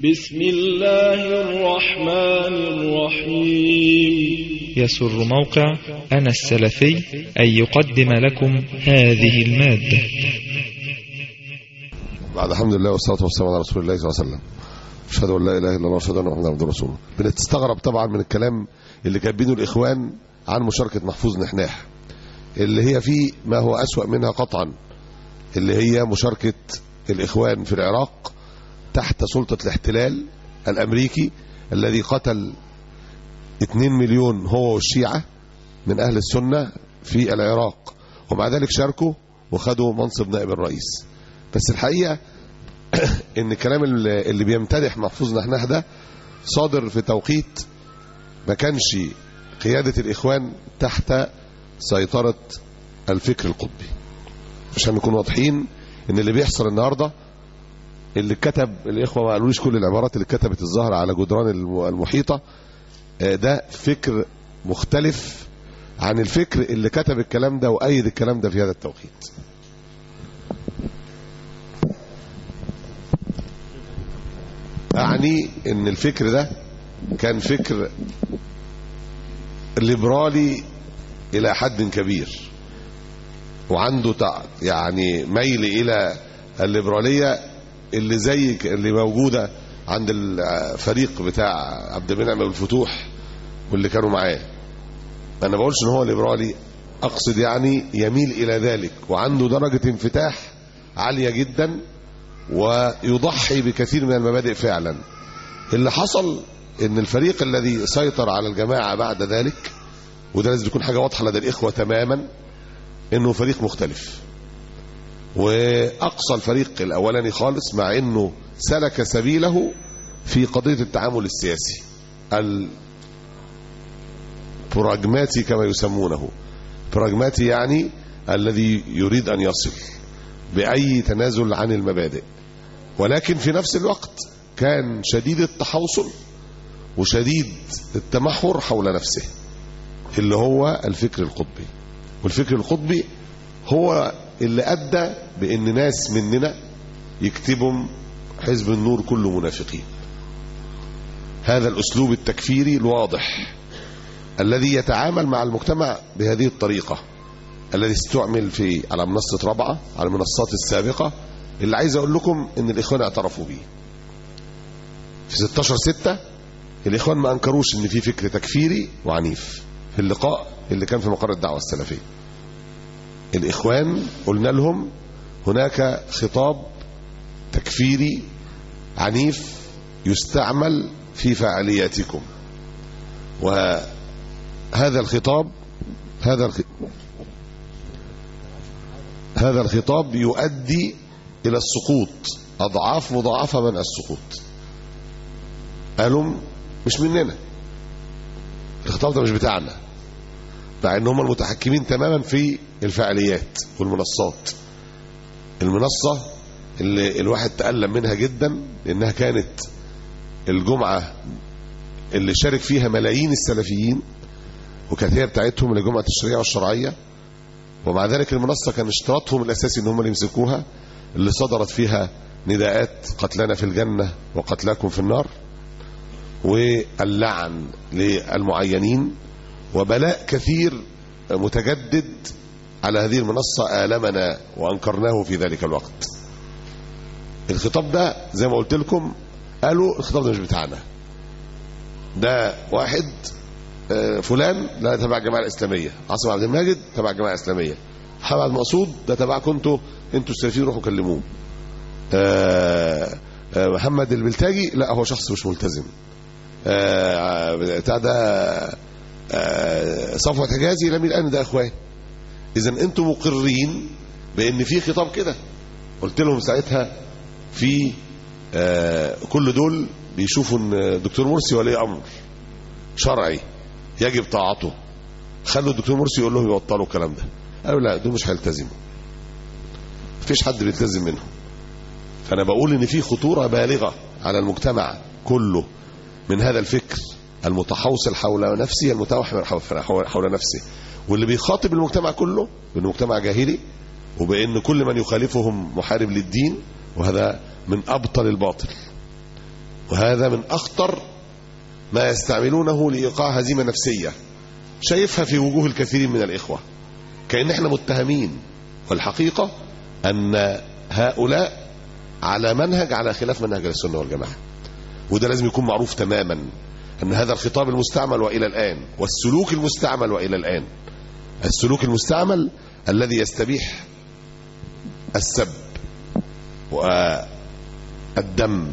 بسم الله الرحمن الرحيم. يسر موقع أنا السلفي أن يقدم لكم هذه المادة. بعد الحمد لله والصلاة والسلام على رسول الله صلى الله عليه وسلم. أشهد أن لا إله إلا الله وأشهد أن محمدا عبده ورسوله. بنستغرب طبعا من الكلام اللي كاتبينه الإخوان عن مشاركة محفوظ نحناح، اللي هي فيه ما هو أسوأ منها قطعا، اللي هي مشاركة الإخوان في العراق تحت سلطة الاحتلال الأمريكي الذي قتل 2 مليون هو والشيعة من أهل السنة في العراق، ومع ذلك شاركوا وخدوا منصب نائب الرئيس. بس الحقيقة ان الكلام اللي بيمتدح محفوظ نحناح ده صادر في توقيت ما كانش قيادة الإخوان تحت سيطرة الفكر القطبي. عشان نكون واضحين ان اللي بيحصل النهاردة، اللي كتب الإخوة ما قالوليش كل العبارات اللي كتبت الظاهرة على جدران المحيطة، ده فكر مختلف عن الفكر اللي كتب الكلام ده وأيد الكلام ده في هذا التوقيت. أعني ان الفكر ده كان فكر ليبرالي الى حد كبير، وعنده يعني ميل الى الليبرالية اللي زي اللي موجودة عند الفريق بتاع عبد المنعم والفتوح واللي كانوا معاه. انا بقولش ان هو ليبرالي، اقصد يعني يميل الى ذلك، وعنده درجة انفتاح عالية جدا ويضحي بكثير من المبادئ فعلا. اللي حصل ان الفريق الذي سيطر على الجماعة بعد ذلك، وده لازم يكون حاجة واضحة لدى الإخوة تماما، انه فريق مختلف، واقصى الفريق الاولاني خالص، مع انه سلك سبيله في قضية التعامل السياسي البراجماتي كما يسمونه. براجماتي يعني الذي يريد ان يصل بأي تنازل عن المبادئ، ولكن في نفس الوقت كان شديد التحوصل وشديد التمحور حول نفسه، اللي هو الفكر القطبي. والفكر القطبي هو اللي أدى بأن ناس مننا يكتبوا حزب النور كله منافقين. هذا الأسلوب التكفيري الواضح الذي يتعامل مع المجتمع بهذه الطريقة، الذي استعمل على منصة رابعة، على المنصات السابقة، اللي عايز اقول لكم ان الاخوان اعترفوا بيه. في 16/6 الاخوان ما انكروش ان في فكر تكفيري وعنيف. في اللقاء اللي كان في مقر الدعوة السلفية، الاخوان قلنا لهم هناك خطاب تكفيري عنيف يستعمل في فعالياتكم، وهذا الخطاب هذا الخطاب يؤدي إلى السقوط أضعاف مضاعفة من السقوط. قالوا مش مننا، الخطاب ده مش بتاعنا، مع ان هم المتحكمين تماما في الفعاليات والمنصات. المنصة اللي الواحد تألم منها جدا، لأنها كانت الجمعة اللي شارك فيها ملايين السلفيين، وكانت هي بتاعتهم لجمعة الشريعة والشرعية، ومع ذلك المنصة كان اشتراطهم الأساسي ان هم اللي يمسكوها، اللي صدرت فيها نداءات قتلنا في الجنة وقتلاكم في النار، واللعن للمعينين، وبلاء كثير متجدد على هذه المنصة آلمنا وأنكرناه في ذلك الوقت. الخطاب ده زي ما قلت لكم قالوا الخطاب ده مش بتاعنا، ده واحد فلان لا تبع الجماعة الإسلامية، عاصم عبد الماجد تبع الجماعة الإسلامية، محمد مقصود ده تبعكم انتوا السلفيين، روحوا كلموه. محمد البلتاجي لا هو شخص مش ملتزم. بتاع ده صفوة حجازي لم الآن ده اخوان. اذا انتوا مقرين بان في خطاب كده. قلت لهم ساعتها في كل دول بيشوفوا ان الدكتور مرسي ولي امر شرعي يجب طاعته، خلوا الدكتور مرسي يقول لهم يبطلوا الكلام ده. قالوا لا دول مش هيلتزموا، مفيش حد بيلتزم منهم. فانا بقول ان في خطورة بالغة على المجتمع كله من هذا الفكر المتحوصل حول نفسه، المتوحم حول نفسه، واللي بيخاطب المجتمع كله بانه مجتمع جاهلي، وبان كل من يخالفهم محارب للدين، وهذا من ابطل الباطل. وهذا من أخطر ما يستعملونه لإيقاع هزيمة نفسية شايفها في وجوه الكثير من الإخوة كأن احنا متهمين، والحقيقة أن هؤلاء على منهج على خلاف منهج السنة والجماعة. وده لازم يكون معروف تماما أن هذا الخطاب المستعمل وإلى الآن، والسلوك المستعمل وإلى الآن، السلوك المستعمل الذي يستبيح السب والدم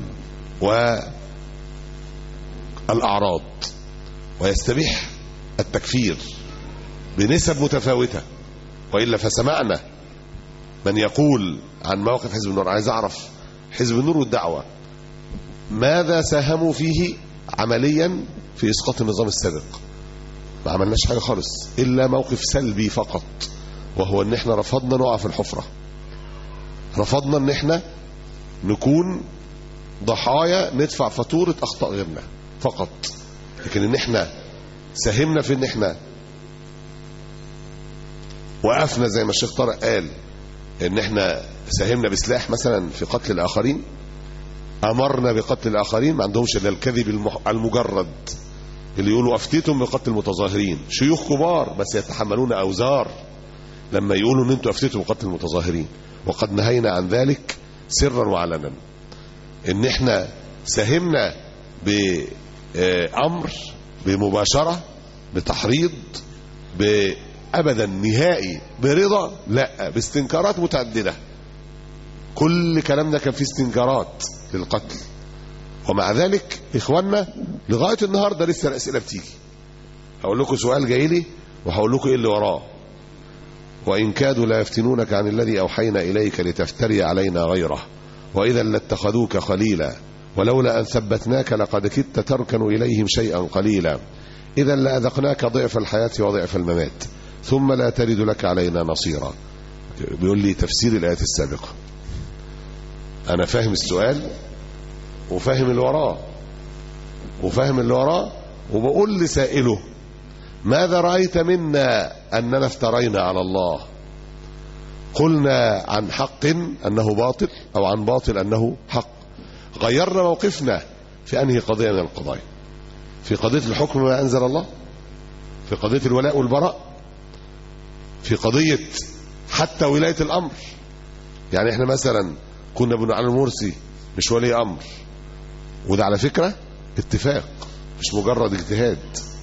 والأعراض ويستبيح التكفير بنسب متفاوتة. وإلا فسمعنا من يقول عن موقف حزب النور. عايز أعرف حزب النور والدعوة ماذا ساهموا فيه عمليا في إسقاط النظام السابق؟ ما عملناش حاجة خالص إلا موقف سلبي فقط، وهو ان احنا رفضنا نقع في الحفرة، رفضنا ان احنا نكون ضحايا ندفع فاتورة أخطاء غيرنا فقط. لكن ان احنا ساهمنا في ان احنا وقفنا زي ما الشيخ طارق قال ان احنا ساهمنا بسلاح مثلا في قتل الآخرين، أمرنا بقتل الآخرين، ما عندهمش الا الكذب المجرد اللي يقولوا أفتيتم بقتل المتظاهرين، شيوخ كبار بس يتحملون أوزار لما يقولوا ان انتوا أفتيتم بقتل المتظاهرين. وقد نهينا عن ذلك سرا وعلنا. ان احنا ساهمنا بأمر بمباشرة بتحريض بأبدا نهائي برضا؟ لا، باستنكارات متعددة. كل كلامنا كان فيه استنكارات للقتل، ومع ذلك إخواننا لغاية النهاردة لسه الأسئلة بتيجي. هقول لكم سؤال جاي لي وهقول لكم إيه اللي وراه. وإن كادوا لا يفتنونك عن الذي أوحينا إليك لتفتري علينا غيره وإذا لاتخذوك خليلا ولولا أن ثبتناك لقد كدت تركن إليهم شيئا قليلا إذا لأذقناك ضعف الحياة وضعف الممات ثم لا تجد لك علينا نصيرا. بيقول لي تفسير الآيات السابقة. أنا فاهم السؤال وفاهم اللي وراه وبقول لسائله ماذا رأيت منا أننا افترينا على الله؟ قلنا عن حق أنه باطل أو عن باطل أنه حق. غيرنا موقفنا في أنهي قضية من القضايا؟ في قضية الحكم ما أنزل الله، في قضية الولاء والبراء، في قضية حتى ولاية الأمر. يعني احنا مثلا كنا بنقول على المرسي مش ولي أمر، وده على فكرة اتفاق مش مجرد اجتهاد،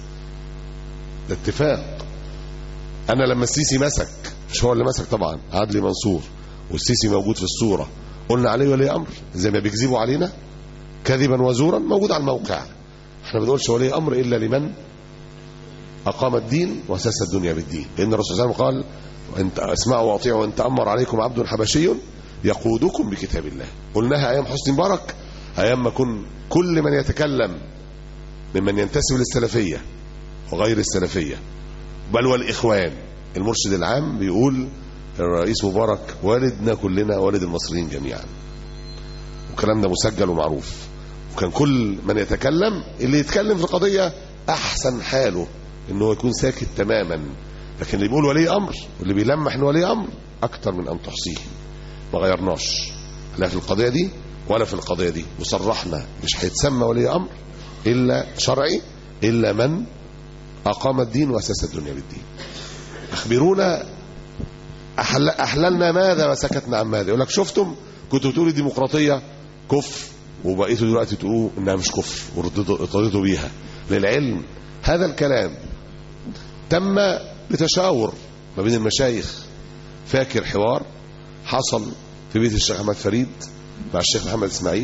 ده اتفاق. أنا لما السيسي مسك، مش هو اللي مسك طبعا، عدلي منصور والسيسي موجود في الصورة، قلنا عليه ولي أمر زي ما بيكذبوا علينا كذبا وزورا، موجود على الموقع. احنا ما بنقولش ولي أمر إلا لمن أقام الدين وأسس الدنيا بالدين، لأن الرسول صلى الله عليه وسلم قال انت اسمعوا واطيعوا وان تأمر عليكم عبد حبشي يقودكم بكتاب الله. قلناها أيام حسني مبارك، أيام ما كل من يتكلم ممن ينتسب للسلفية وغير السلفية بل والإخوان، المرشد العام بيقول الرئيس مبارك والدنا كلنا، والد المصريين جميعا، والكلام ده مسجل ومعروف. وكان كل من يتكلم اللي يتكلم في القضية أحسن حاله إنه يكون ساكت تماما، لكن اللي بيقول ولي أمر واللي بيلمح إنه ولي أمر أكتر من أن تحصيه. ما غيرناش لا في القضية دي ولا في القضية دي، وصرحنا مش هيتسمى ولي أمر إلا شرعي إلا من أقام الدين وأسس الدنيا بالدين. أخبرونا أحللنا ماذا وسكتنا عن ماذا؟ يقول لك شفتم كنتوا بتقولوا ديمقراطية كفر وبقيتوا دلوقتي تقولوا إنها مش كفر وارتضيتوا بيها. للعلم هذا الكلام تم بتشاور ما بين المشايخ. فاكر حوار حصل في بيت الشيخ أحمد فريد مع الشيخ محمد إسماعيل،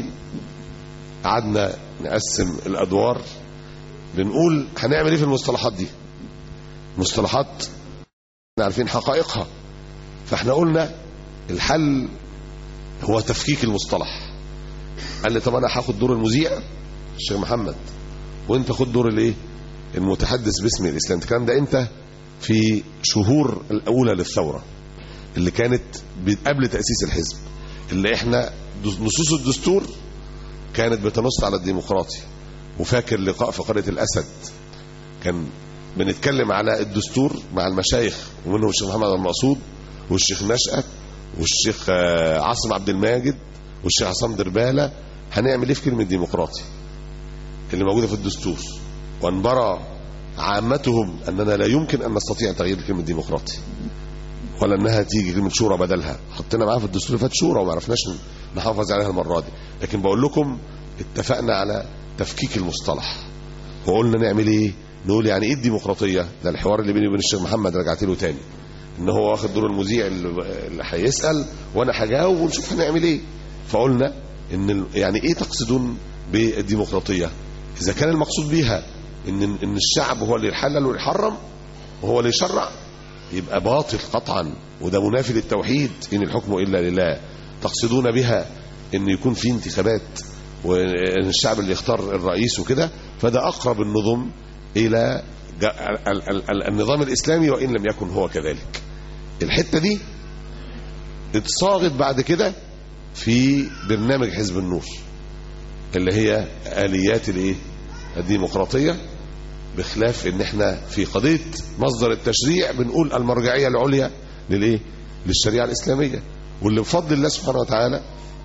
قعدنا نقسم الأدوار بنقول هنعمل ايه في المصطلحات دي. مصطلحات احنا عارفين حقائقها، فاحنا قلنا الحل هو تفكيك المصطلح. قال لي طب انا هاخد دور المذيع الشيخ محمد وانت خد دور الايه المتحدث باسم الاسلام. الكلام ده انت في شهور الاولى للثوره اللي كانت قبل تاسيس الحزب، اللي احنا نصوص الدستور كانت بتنص على الديمقراطي. وفاكر لقاء في قرية الأسد كان بنتكلم على الدستور مع المشايخ، ومنهم الشيخ محمد المقصود والشيخ نشأت والشيخ عاصم عبد الماجد والشيخ عصام دربالة هنعمل ايه في كلمة ديمقراطي اللي موجودة في الدستور، وانبرى عامتهم اننا لا يمكن ان نستطيع تغيير كلمة ديمقراطي ولا انها تيجي كلمة شورى بدلها. حطينا معاها في الدستور اللي فات شورى وما عرفناش نحافظ عليها المرة دي، لكن بقول لكم اتفقنا على تفكيك المصطلح وقلنا نعمل ايه. نقول يعني ايه الديمقراطية. ده الحوار اللي بيني وبين الشيخ محمد رجعت له تاني، ان هو واخد دور المذيع اللي هيسأل وانا هجاوب ونشوف هنعمل ايه. فقلنا ان يعني ايه تقصدون بالديمقراطية؟ اذا كان المقصود بيها ان الشعب هو اللي يحلل ويحرم وهو اللي يشرع يبقى باطل قطعا، وده منافي للتوحيد، ان الحكم الا لله. تقصدون بها ان يكون في انتخابات وان الشعب اللي يختار الرئيس وكده، فده اقرب النظم الى النظام الاسلامي وان لم يكن هو كذلك. الحتة دي اتصاغت بعد كده في برنامج حزب النور اللي هي آليات الايه الديمقراطية، بخلاف ان احنا في قضية مصدر التشريع بنقول المرجعية العليا للايه للشريعة الإسلامية، واللي بفضل الله سبحانه وتعالى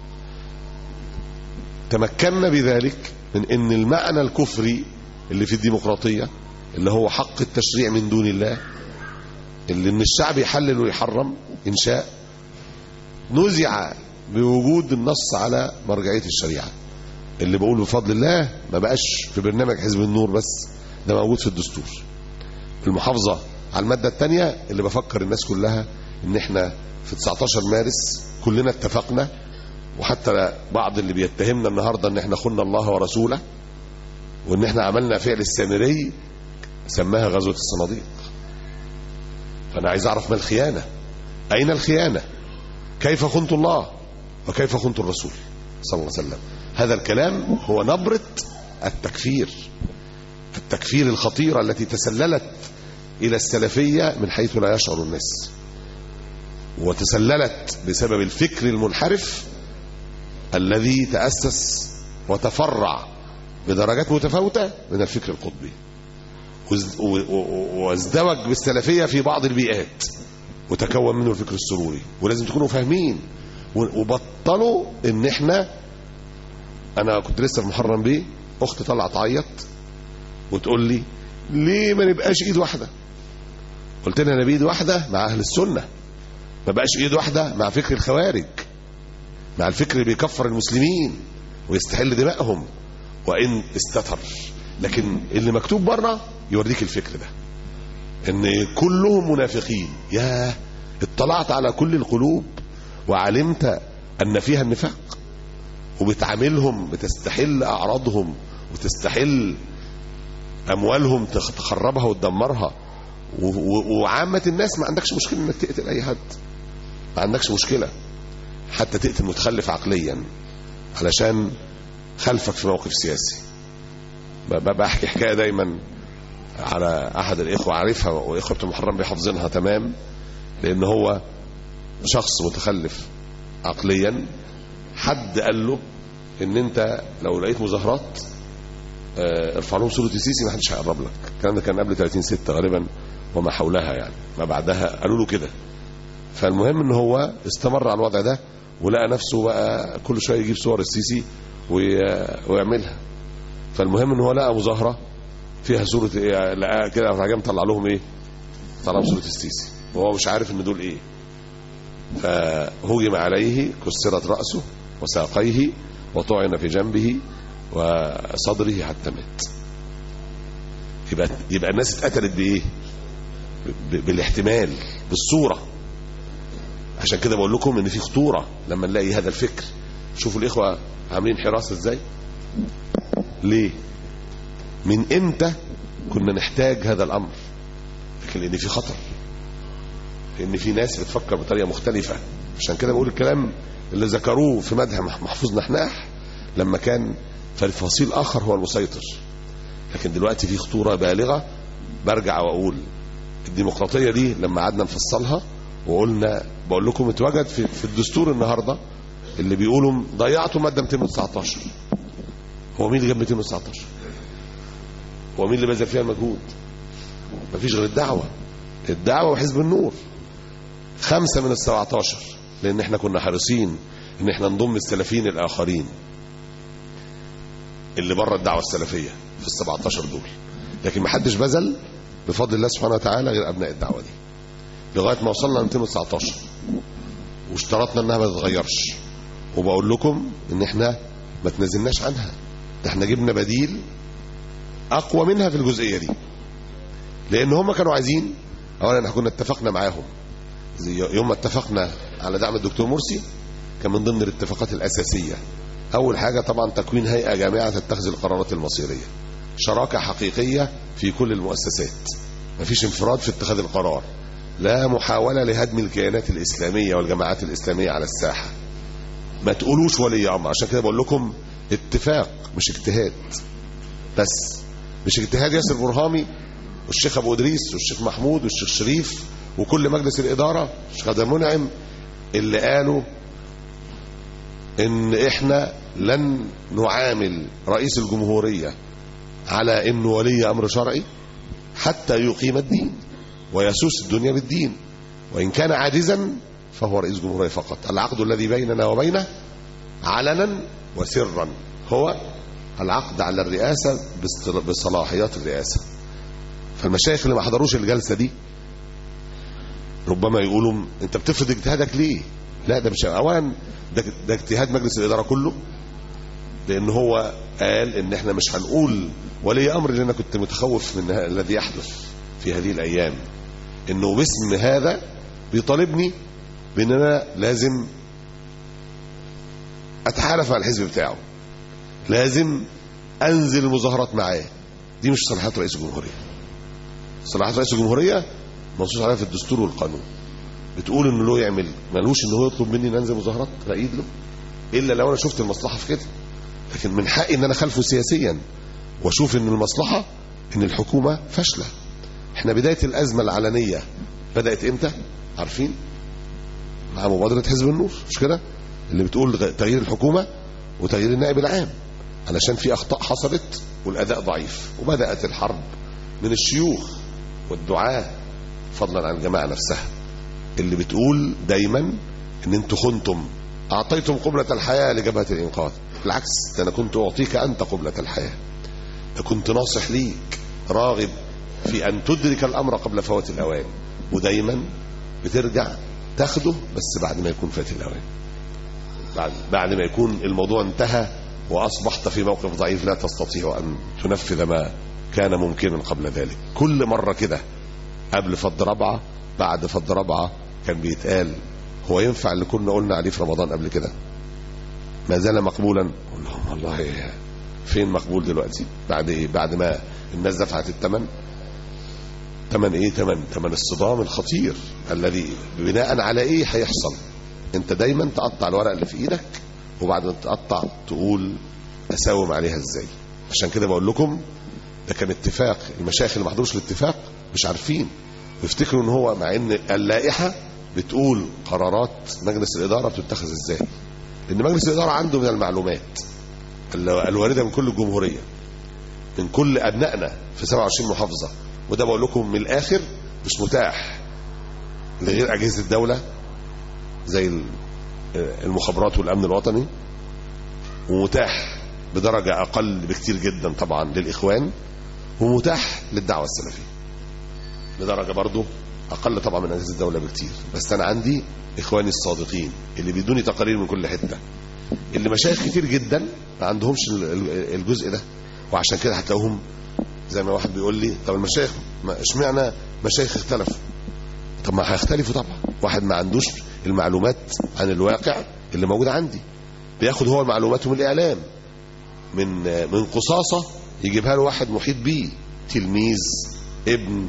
تمكنا بذلك من ان المعنى الكفري اللي في الديمقراطية اللي هو حق التشريع من دون الله، اللي ان الشعب يحلل ويحرم ان شاء، نزع بوجود النص على مرجعية الشريعة. اللي بقول بفضل الله ما بقاش في برنامج حزب النور بس، ده موجود في الدستور. المحافظة على المادة الثانية اللي بفكر الناس كلها ان احنا في 19 مارس كلنا اتفقنا، وحتى بعض اللي بيتهمنا النهاردة ان احنا خنا الله ورسوله وان احنا عملنا فعل السامري سماها غزوة الصناديق. فانا عايز اعرف ما الخيانة، اين الخيانة، كيف خنت الله وكيف خنت الرسول صلى الله عليه وسلم. هذا الكلام هو نبرة التكفير الخطيرة التي تسللت إلى السلفية من حيث لا يشعر الناس، وتسللت بسبب الفكر المنحرف الذي تأسس وتفرع بدرجات متفاوتة من الفكر القطبي، وازدوج بالسلفية في بعض البيئات وتكون منه الفكر السروري. ولازم تكونوا فاهمين وبطلوا ان احنا، انا كنت لسه في محرم بيه اختي طلعت تعيط وتقول لي ليه ما نبقاش ايد واحده. قلت لها انا بايد واحده مع اهل السنه، ما بقاش ايد واحده مع فكر الخوارج، مع الفكر اللي بيكفر المسلمين ويستحل دمائهم وان استتر. لكن اللي مكتوب بره يوريك الفكر ده ان كلهم منافقين. يا اطلعت على كل القلوب وعلمت ان فيها النفاق، وبتعاملهم بتستحل اعراضهم وتستحل اموالهم تخربها وتدمرها، وعامة الناس ما عندكش مشكلة انك تقتل اي حد، ما عندكش مشكلة حتى تقتل متخلف عقليا علشان خلفك في موقف سياسي. بحكي حكاية دايما على احد الاخوة عارفها، واخوة المحرم بيحافظينها تمام، لان هو شخص متخلف عقليا. حد قال له ان انت لو لقيت مظاهرات ارفع لهم صورة السيسي ما حدش هيقرب لك. الكلام ده كان قبل 30/6 غالبا وما حولها، يعني ما بعدها قالوا له كده. فالمهم ان هو استمر على الوضع ده ولقى نفسه بقى كل شويه يجيب صور السيسي ويعملها. فالمهم ان هو لقى مظاهره فيها صوره لقى كده راح مطلع لهم ايه، طلع لهم صوره السيسي وهو مش عارف ان دول ايه. فهجم عليه، كسرت راسه وساقيه وطعن في جنبه وصدره حتى مات. يبقى الناس اتقتلت بايه؟ بالاحتمال، بالصوره. عشان كده بقول لكم ان في خطوره لما نلاقي هذا الفكر. شوفوا الاخوه عاملين حراسه ازاي. ليه؟ من امتى كنا نحتاج هذا الامر؟ لكن لان في خطر، لان في ناس بتفكر بطريقه مختلفه. عشان كده بقول الكلام اللي ذكروه في مدح محفوظ نحناح لما كان فصيل اخر هو المسيطر. لكن دلوقتي في خطوره بالغه. برجع واقول الديمقراطيه دي لما قعدنا نفصلها وقلنا، بقول لكم اتوجد في الدستور النهارده اللي بيقولوا ضيعتوا ماده 219. هو مين اللي جاب 219؟ هو مين اللي بذل فيها المجهود؟ مفيش غير الدعوه وحزب النور. 5 من ال17، لان احنا كنا حريصين ان احنا نضم السلفيين الاخرين اللي بره الدعوة السلفية في ال17 دول، لكن ما حدش بذل بفضل الله سبحانه وتعالى غير أبناء الدعوة دي لغاية ما وصلنا ل 219، واشترطنا انها ما تتغيرش. وبقول لكم ان احنا ما تنزلناش عنها، ده احنا جبنا بديل اقوى منها في الجزئية دي، لان هم كانوا عايزين. اولا احنا كنا اتفقنا معاهم يوم ما اتفقنا على دعم الدكتور مرسي، كان من ضمن الاتفاقات الاساسية اول حاجة طبعا تكوين هيئة جامعة تتخذ القرارات المصيرية، شراكة حقيقية في كل المؤسسات، مفيش انفراد في اتخاذ القرار، لا محاولة لهدم الكيانات الإسلامية والجماعات الإسلامية على الساحة. ما تقولوش ولي أمر. عشان كده بقول لكم اتفاق مش اجتهاد، بس مش اجتهاد ياسر برهامي والشيخ أبو إدريس والشيخ محمود والشيخ شريف وكل مجلس الإدارة الشيخ عبد المنعم اللي قالوا إن إحنا لن نعامل رئيس الجمهورية على إنه ولي أمر شرعي حتى يقيم الدين ويسوس الدنيا بالدين، وإن كان عاجزا فهو رئيس جمهورية فقط. العقد الذي بيننا وبينه علنا وسرا هو العقد على الرئاسة بصلاحيات الرئاسة. فالمشايخ اللي ما حضروش الجلسة دي ربما يقولوا انت بتفرض اجتهادك ليه؟ لا، ده مش اولا، ده اجتهاد مجلس الإدارة كله، لأن هو قال ان احنا مش هنقول ولي امر، لان انا كنت متخوف من الذي يحدث في هذه الايام، انه باسم هذا بيطالبني بان انا لازم اتحالف مع الحزب بتاعه، لازم انزل المظاهرات معاه. دي مش صلاحيات رئيس الجمهورية. صلاحيات رئيس الجمهورية منصوص عليها في الدستور والقانون، بتقول انه له يعمل، ملوش ان هو يطلب مني ان انزل مظاهرات بايد له الا لو انا شفت المصلحة في كده، لكن من حقي ان انا خلفه سياسيا واشوف ان المصلحة ان الحكومة فاشلة. احنا بداية الازمة العلنية بدأت امتى؟ عارفين؟ مع مبادرة حزب النور، مش كده؟ اللي بتقول تغيير الحكومة وتغيير النائب العام علشان في اخطاء حصلت والاداء ضعيف. وبدأت الحرب من الشيوخ والدعاة فضلا عن الجماعة نفسها اللي بتقول دايما ان انتوا خنتم، اعطيتم قبلة الحياة لجبهة الانقاذ. بالعكس، ده انا كنت اعطيك انت قبلة الحياة، ده كنت ناصح ليك راغب في ان تدرك الامر قبل فوات الاوان، ودايما بترجع تاخده بس بعد ما يكون فات الاوان، بعد ما يكون الموضوع انتهى واصبحت في موقف ضعيف لا تستطيع ان تنفذ ما كان ممكنا قبل ذلك. كل مرة كده، قبل فض ربعة بعد فض ربعة، كان بيتقال هو ينفع اللي كنا قلنا عليه في رمضان قبل كده؟ ما زال مقبولا. قول لهم والله فين مقبول دلوقتي؟ بعد ايه؟ بعد ما الناس دفعت الثمن. ثمن ايه؟ ثمن الصدام الخطير الذي بناء على ايه هيحصل. انت دايما تقطع الورق اللي في ايدك وبعد ما تقطع تقول اساوم عليها ازاي. عشان كده بقول لكم ده كان اتفاق. المشايخ اللي ما حضروش الاتفاق مش عارفين ويفتكروا ان هو، مع ان اللائحة بتقول قرارات مجلس الإدارة بتتخذ ازاي، لان مجلس الإدارة عنده من المعلومات الواردة من كل الجمهورية، من كل أبنائنا في 27 محافظة. وده بقول لكم من الآخر مش متاح لغير أجهزة الدولة زي المخابرات والأمن الوطني، ومتاح بدرجة أقل بكتير جدا طبعا للإخوان، ومتاح للدعوة السلفية بدرجة برضو أقل طبعا من أجهزة الدولة بكتير. بس أنا عندي إخواني الصادقين اللي بيدوني تقارير من كل حتة، اللي مشايخ كتير جدا ما عندهمش الجزء ده. وعشان كده هتلاقوهم زي ما واحد بيقول لي طب المشايخ اشمعنى مشايخ اختلفوا؟ طب ما هيختلفوا طبعا. واحد ما عندوش المعلومات عن الواقع اللي موجود عندي، بياخد هو المعلومات من الإعلام، من قصاصة يجيبها له واحد محيط بيه، تلميذ، ابن،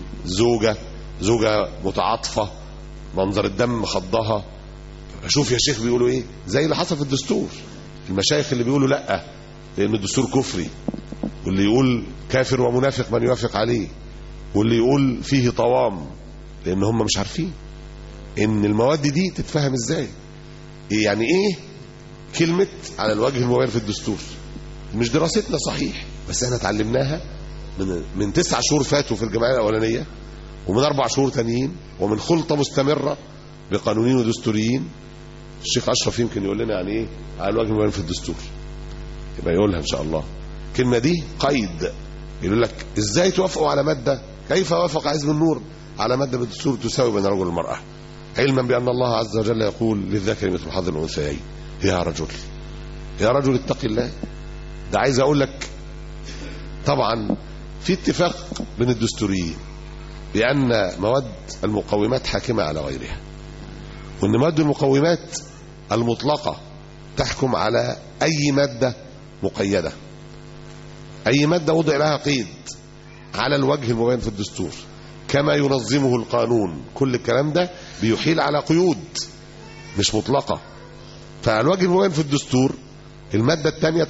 زوجة متعاطفة، منظر الدم خضها. اشوف يا شيخ بيقولوا ايه، زي اللي حصل في الدستور. المشايخ اللي بيقولوا لا لان الدستور كفري، واللي يقول كافر ومنافق من يوافق عليه، واللي يقول فيه طوام، لان هم مش عارفين ان المواد دي تتفهم ازاي. إيه يعني ايه كلمة على الوجه المبين في الدستور؟ مش دراستنا صحيح، بس احنا اتعلمناها من 9 شهور فاتوا في الجمعية الأولانية، ومن 4 شهور تانيين، ومن خلطة مستمرة بقانونيين ودستوريين. الشيخ أشرف يمكن يقول لنا يعني ايه على الوجه المبين في الدستور، يبقى يقولها ان شاء الله. الكلمة دي قيد. يقول لك ازاي توافقوا على مادة، كيف وافق حزب النور على مادة بالدستور تساوي بين الرجل والمرأة، علما بأن الله عز وجل يقول للذكر مثل حظ الأنثيين. يا رجل اتق الله. ده عايز اقول لك طبعا في اتفاق بين الدستوريين بأن مواد المقومات حاكمة على غيرها، وأن مواد المقومات المطلقة تحكم على أي مادة مقيدة. أي مادة وضع لها قيد على الوجه المبين في الدستور كما ينظمه القانون، كل الكلام ده بيحيل على قيود مش مطلقة. فالوجه المبين في الدستور المادة الثانية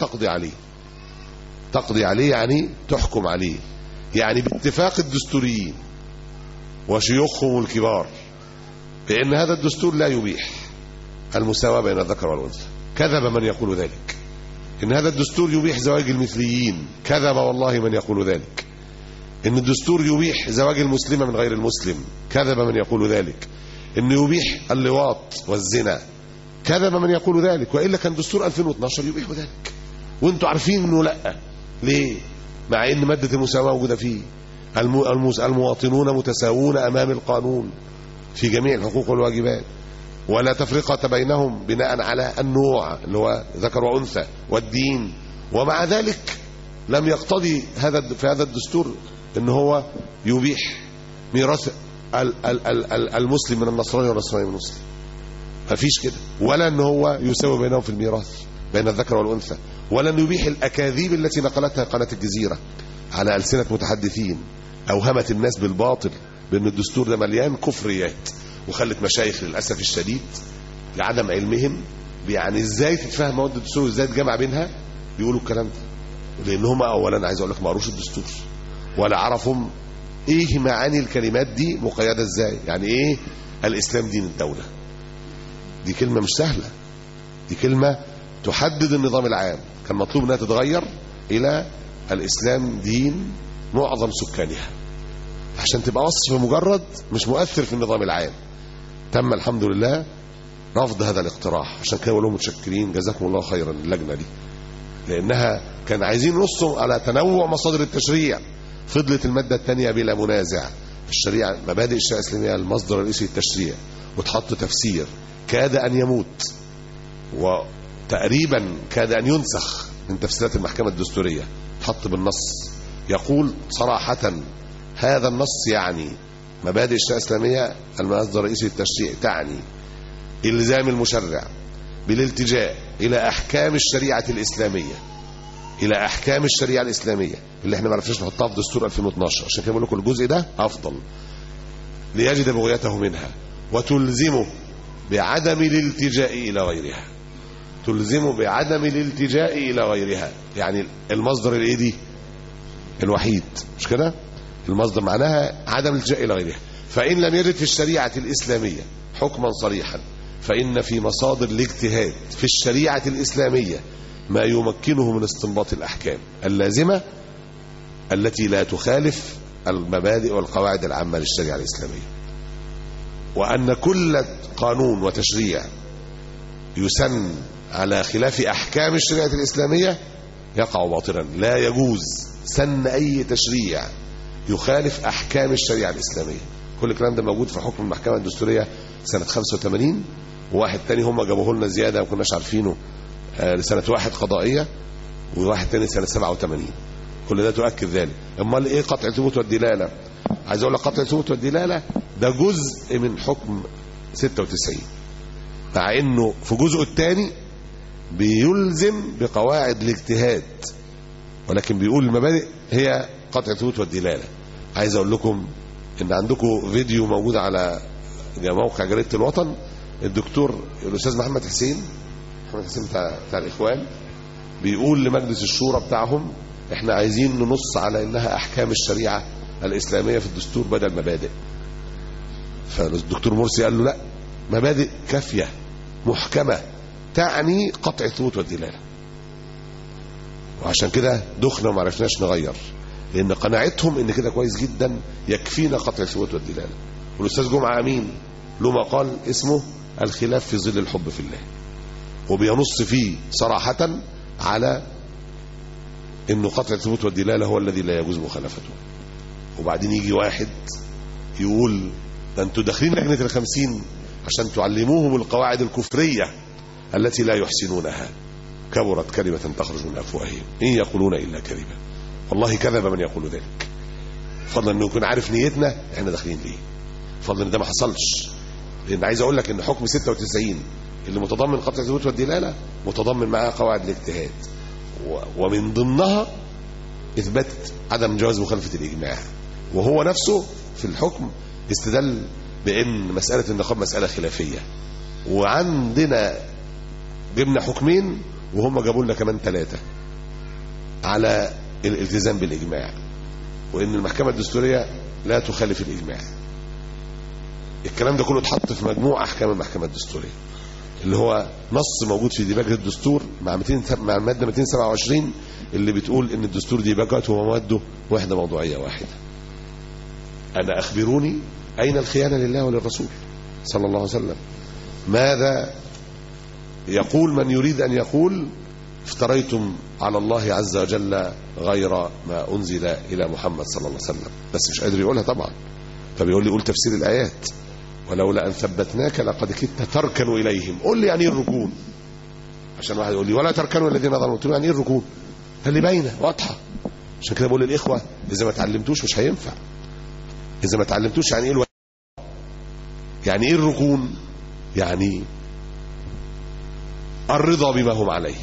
تقضي عليه يعني تحكم عليه، يعني باتفاق الدستوريين وشيوخهم الكبار بأن هذا الدستور لا يبيح المساواة بين الذكر والأنثى. كذب من يقول ذلك. إن هذا الدستور يبيح زواج المثليين، كذب والله من يقول ذلك. إن الدستور يبيح زواج المسلمة من غير المسلم، كذب من يقول ذلك. إنه يبيح اللواط والزنا، كذب من يقول ذلك. وإلا كان دستور 2012 يبيح ذلك، وانتوا عارفين إنه لأ. ليه؟ مع إن مادة المساواة موجودة فيه. المواطنون متساوون أمام القانون في جميع الحقوق والواجبات، ولا تفرقة بينهم بناء على النوع اللي هو ذكر وأنثى والدين. ومع ذلك لم يقتضي في هذا الدستور ان هو يبيح ميراث المسلم من النصراني والنصراني من المسلم، ما فيش كده. ولا ان هو يساوي بينهم في الميراث بين الذكر والأنثى، ولا ان يبيح الأكاذيب التي نقلتها قناة الجزيرة على ألسنة متحدثين أوهمت الناس بالباطل بأن الدستور ده مليان كفريات، وخلت مشايخ للأسف الشديد لعدم علمهم يعني ازاي تتفهم مواد الدستور وازاي تجمع بينها يقولوا الكلام ده، لأن هم أولا عايز أقول لك ما قروش الدستور ولا عرفهم ايه معاني الكلمات دي مقيدة ازاي. يعني ايه الإسلام دين الدولة؟ دي كلمة مش سهلة، دي كلمة تحدد النظام العام. كان مطلوب انها تتغير إلى الإسلام دين معظم سكانها عشان تبقى وصف مجرد مش مؤثر في النظام العام. تم الحمد لله رفض هذا الاقتراح، عشان كده لهم متشكرين جزاكم الله خيرا اللجنة دي، لأنها كان عايزين نصهم على تنوع مصادر التشريع. فضلت المادة الثانية بلا منازع في الشريعة مبادئ الشريعة الإسلامية المصدر الرئيسي للتشريع، وتحط تفسير كاد أن يموت وتقريبا كاد أن ينسخ من تفسيرات المحكمة الدستورية، تحط بالنص يقول صراحة هذا النص يعني مبادئ الشريعة الإسلامية المصدر الرئيسي للتشريع تعني إلزام المشرع بالالتجاء إلى أحكام الشريعة الإسلامية، إلى أحكام الشريعة الإسلامية اللي احنا ما عرفناش نحطها في دستور 2012. عشان كده بقول لكم الجزء ده أفضل ليجد بغيته منها، وتلزمه بعدم الالتجاء إلى غيرها. تلزمه بعدم الالتجاء إلى غيرها، يعني المصدر الايه دي الوحيد، مش كده؟ المصدر معناها عدم الالتجاء إلى غيرها. فإن لم يجد في الشريعة الإسلامية حكما صريحا فإن في مصادر الاجتهاد في الشريعة الإسلامية ما يمكنه من استنباط الأحكام اللازمة التي لا تخالف المبادئ والقواعد العامة للشريعة الإسلامية. وأن كل قانون وتشريع يسن على خلاف أحكام الشريعة الإسلامية يقع باطلا. لا يجوز سن أي تشريع يخالف أحكام الشريعة الإسلامية. كل الكلام ده موجود في حكم المحكمة الدستورية سنة 85، وواحد تاني هم جابوه لنا زيادة ما كناش عارفينه لسنة 1 قضائية، وواحد تاني سنة 87. كل ده تؤكد ذلك. امال ايه قطع الثبوت والدلالة؟ عايز اقول لك قطع الثبوت والدلالة ده جزء من حكم 96، مع انه في جزءه الثاني بيلزم بقواعد الاجتهاد، ولكن بيقول المبادئ هي قطع الثبوت والدلالة. عايز اقول لكم ان عندكم فيديو موجود على موقع جريدة الوطن، الدكتور الأستاذ محمد حسين بتاع الإخوان بيقول لمجلس الشورى بتاعهم احنا عايزين ننص على انها احكام الشريعة الإسلامية في الدستور بدل مبادئ. فالدكتور مرسي قال له لا، مبادئ كافية محكمة تعني قطع الثبوت والدلالة. وعشان كده دخنا وما عرفناش نغير، لان قناعتهم ان كده كويس جدا يكفينا قطع الثبوت والدلالة. والأستاذ جمعة أمين له مقال اسمه الخلاف في ظل الحب في الله، وبينص فيه صراحة على انه قطع الثبوت والدلاله هو الذي لا يجوز مخالفته، وبعدين يجي واحد يقول ده انتوا داخلين لجنه ال50 عشان تعلموهم القواعد الكفريه التي لا يحسنونها، كبرت كلمه تخرج من افواههم ان يقولون الا كذبا. والله كذب من يقول ذلك، فضلا انه يكون عارف نيتنا احنا داخلين ليه، فضلا ان ده ما حصلش. لان عايز اقول لك ان حكم 96 اللي متضمن قطع الثبوت والدلاله متضمن معاه قواعد الاجتهاد، ومن ضمنها اثبات عدم جواز مخالفه الاجماع، وهو نفسه في الحكم استدل بان مساله النقاب مساله خلافيه، وعندنا جبنا حكمين وهم جابوا لنا كمان 3 على الالتزام بالاجماع، وان المحكمه الدستوريه لا تخالف الاجماع. الكلام ده كله اتحط في مجموع احكام المحكمه الدستوريه اللي هو نص موجود في ديباجة الدستور مع الماده 227 اللي بتقول ان الدستور ديباجته ومواده وحده موضوعيه واحده. انا اخبروني اين الخيانه لله وللرسول صلى الله عليه وسلم؟ ماذا يقول من يريد ان يقول افتريتم على الله عز وجل غير ما انزل الى محمد صلى الله عليه وسلم، بس مش قادر يقولها طبعا، فبيقول لي قول تفسير الايات ولولا ان ثبتناك لقد كدت تركن اليهم. قول لي يعني ايه الركون، عشان واحد يقول لي ولا تركنوا الذين ظلموا، قلت له يعني ايه الركون؟ قال لي باينه واضحه. عشان كده بقول للاخوه اذا ما اتعلمتوش مش هينفع، اذا ما اتعلمتوش يعني ايه يعني ايه الركون؟ يعني الرضا بما هم عليه،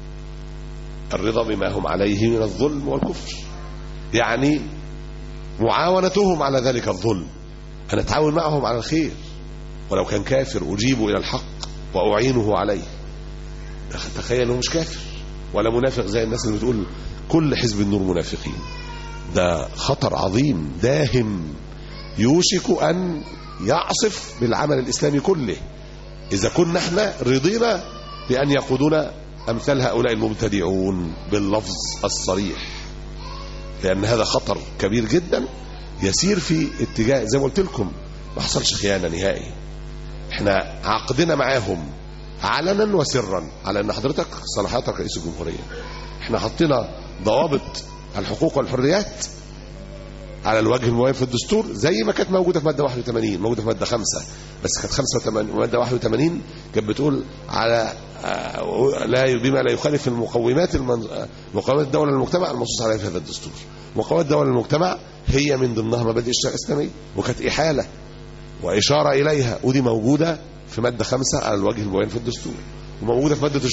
الرضا بما هم عليه من الظلم والكفر، يعني معاونتهم على ذلك الظلم، أنا أتعاون معهم على الخير ولو كان كافر أجيبه إلى الحق وأعينه عليه. تخيل أنه مش كافر ولا منافق زي الناس اللي بتقول كل حزب النور منافقين. ده خطر عظيم داهم يوشك أن يعصف بالعمل الإسلامي كله إذا كنا احنا رضينا بأن يقودنا أمثال هؤلاء المبتدعون باللفظ الصريح، لأن هذا خطر كبير جدا يسير في اتجاه زي ما قلت لكم ما حصلش خيانة نهائي. احنا عقدنا معاهم علنا وسرا على ان حضرتك صلاحياتك رئيس الجمهورية، احنا حطينا ضوابط الحقوق والحريات على الوجه المبين في الدستور زي ما كانت موجودة في مادة 81، موجودة في مادة 5 بس كانت 85 مادة 81 كانت بتقول على لا بما لا يخالف مقومات الدولة للمجتمع المنصوص عليها في هذا الدستور. مقومات الدولة للمجتمع هي من ضمنها مبادئ الشريعة الإسلامية، وكانت إحالة وإشارة إليها، ودي موجودة في مادة 5 على الوجه المبين في الدستور، وموجودة في مادة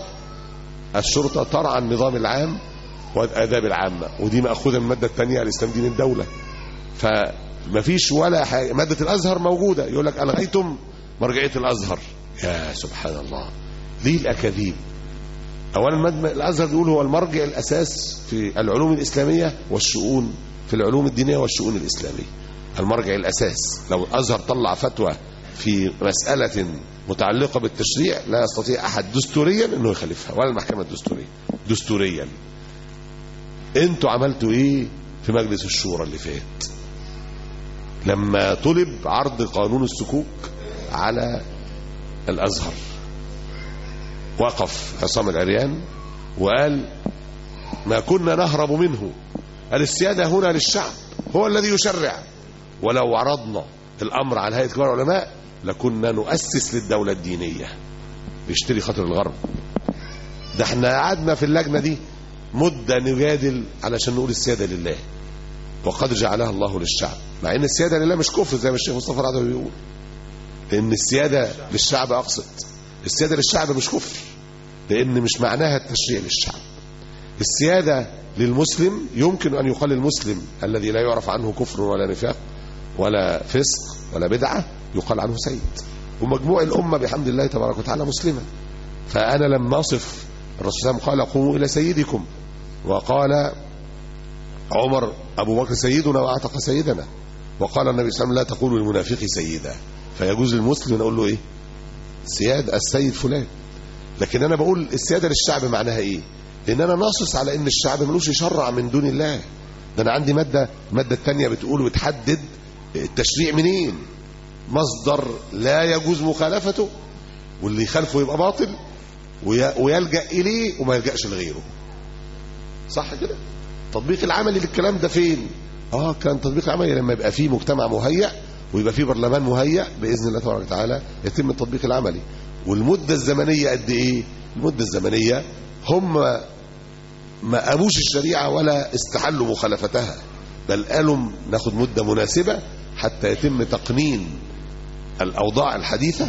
الشرطة ترعى النظام العام والآداب العامة، ودي مأخوذة من المادة الثانية الإسلام دين الدولة. فما فيش ولا حاجة. مادة الأزهر موجودة، يقول لك ألغيتم مرجعية الأزهر. يا سبحان الله، ليه الأكاذيب؟ أولا الأزهر بيقول هو المرجع الأساس في العلوم الإسلامية والشؤون في العلوم الدينية والشؤون الإسلامية، المرجع الأساس. لو الأزهر طلع فتوى في مسألة متعلقة بالتشريع لا يستطيع أحد دستوريا أنه يخالفها، ولا المحكمة الدستورية دستوريا. انتوا عملتوا ايه في مجلس الشورى اللي فات لما طلب عرض قانون السكوك على الأزهر؟ وقف عصام العريان وقال ما كنا نهرب منه، قال السيادة هنا للشعب هو الذي يشرع، ولو عرضنا الأمر على هيئة كبار العلماء لكنا نؤسس للدولة الدينية. بيشتري خاطر الغرب. ده احنا قعدنا في اللجنة دي مدة نجادل علشان نقول السيادة لله وقد جعلها الله للشعب، مع ان السيادة لله مش كفر زي ما الشيخ مصطفى العدوي بيقول، لان السيادة للشعب اقصد السيادة للشعب مش كفر، لان مش معناها التشريع للشعب. السيادة للمسلم يمكن ان يقال المسلم الذي لا يعرف عنه كفر ولا نفاق ولا فسق ولا بدعة يقال عنه سيد، ومجموع الأمة بحمد الله تبارك وتعالى مسلمة. فأنا لما أصف الرسول صلى الله عليه وسلم قال قوموا إلى سيدكم، وقال عمر أبو بكر سيدنا وأعتق سيدنا، وقال النبي صلى الله عليه وسلم لا تقولوا للمنافق سيدا، فيجوز للمسلم نقول له إيه؟ سياد السيد فلان. لكن أنا بقول السيادة للشعب معناها إيه؟ لأن أنا ناصص على إن الشعب ملوش يشرع من دون الله. ده أنا عندي المادة الثانية بتقول وتحدد التشريع منين، مصدر لا يجوز مخالفته، واللي يخالفه يبقى باطل ويلجأ إليه وما يلجأش لغيره. صح كده؟ التطبيق العملي للكلام ده فين؟ كان التطبيق العملي لما يبقى فيه مجتمع مهيأ ويبقى فيه برلمان مهيأ بإذن الله تبارك وتعالى يتم التطبيق العملي. والمدة الزمنية قد إيه؟ المدة الزمنية هم ما قاموش الشريعة ولا استحلوا مخالفتها، بل قالوا ناخد مدة مناسبة حتى يتم تقنين الأوضاع الحديثة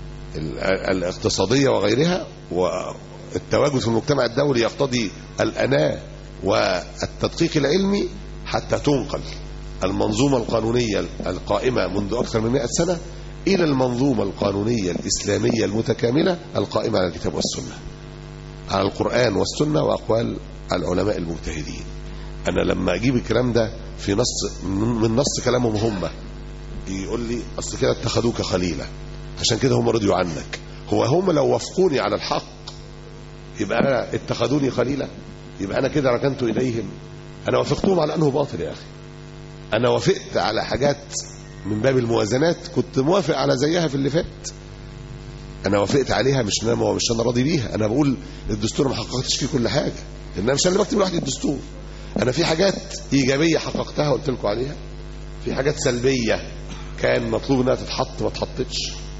الاقتصادية وغيرها، والتواجد في المجتمع الدولي يقتضي الأناة والتدقيق العلمي حتى تنقل المنظومة القانونية القائمة منذ أكثر من 100 سنة إلى المنظومة القانونية الإسلامية المتكاملة القائمة على الكتاب والسنة، على القرآن والسنة وأقوال العلماء المجتهدين. أنا لما أجيب الكلام ده في نص من نص كلامهم هم، يقول لي أصل كده اتخذوك خليلا عشان كده هم رضيوا عنك. هو هم لو وافقوني على الحق يبقى أنا اتخذوني خليلا؟ يبقى أنا كده ركنت إليهم؟ أنا وافقتهم على أنه باطل يا أخي. أنا وافقت على حاجات من باب الموازنات كنت موافق على زيها في اللي فات. أنا وافقت عليها مش أنا راضي بيها. أنا بقول الدستور ما حققتش فيه كل حاجة، إنما مش أنا اللي بكتب لوحدي الدستور. أنا في حاجات إيجابية حققتها قلت لكم عليها، في حاجات سلبية كان مطلوب إنها تتحط ما اتحطتش،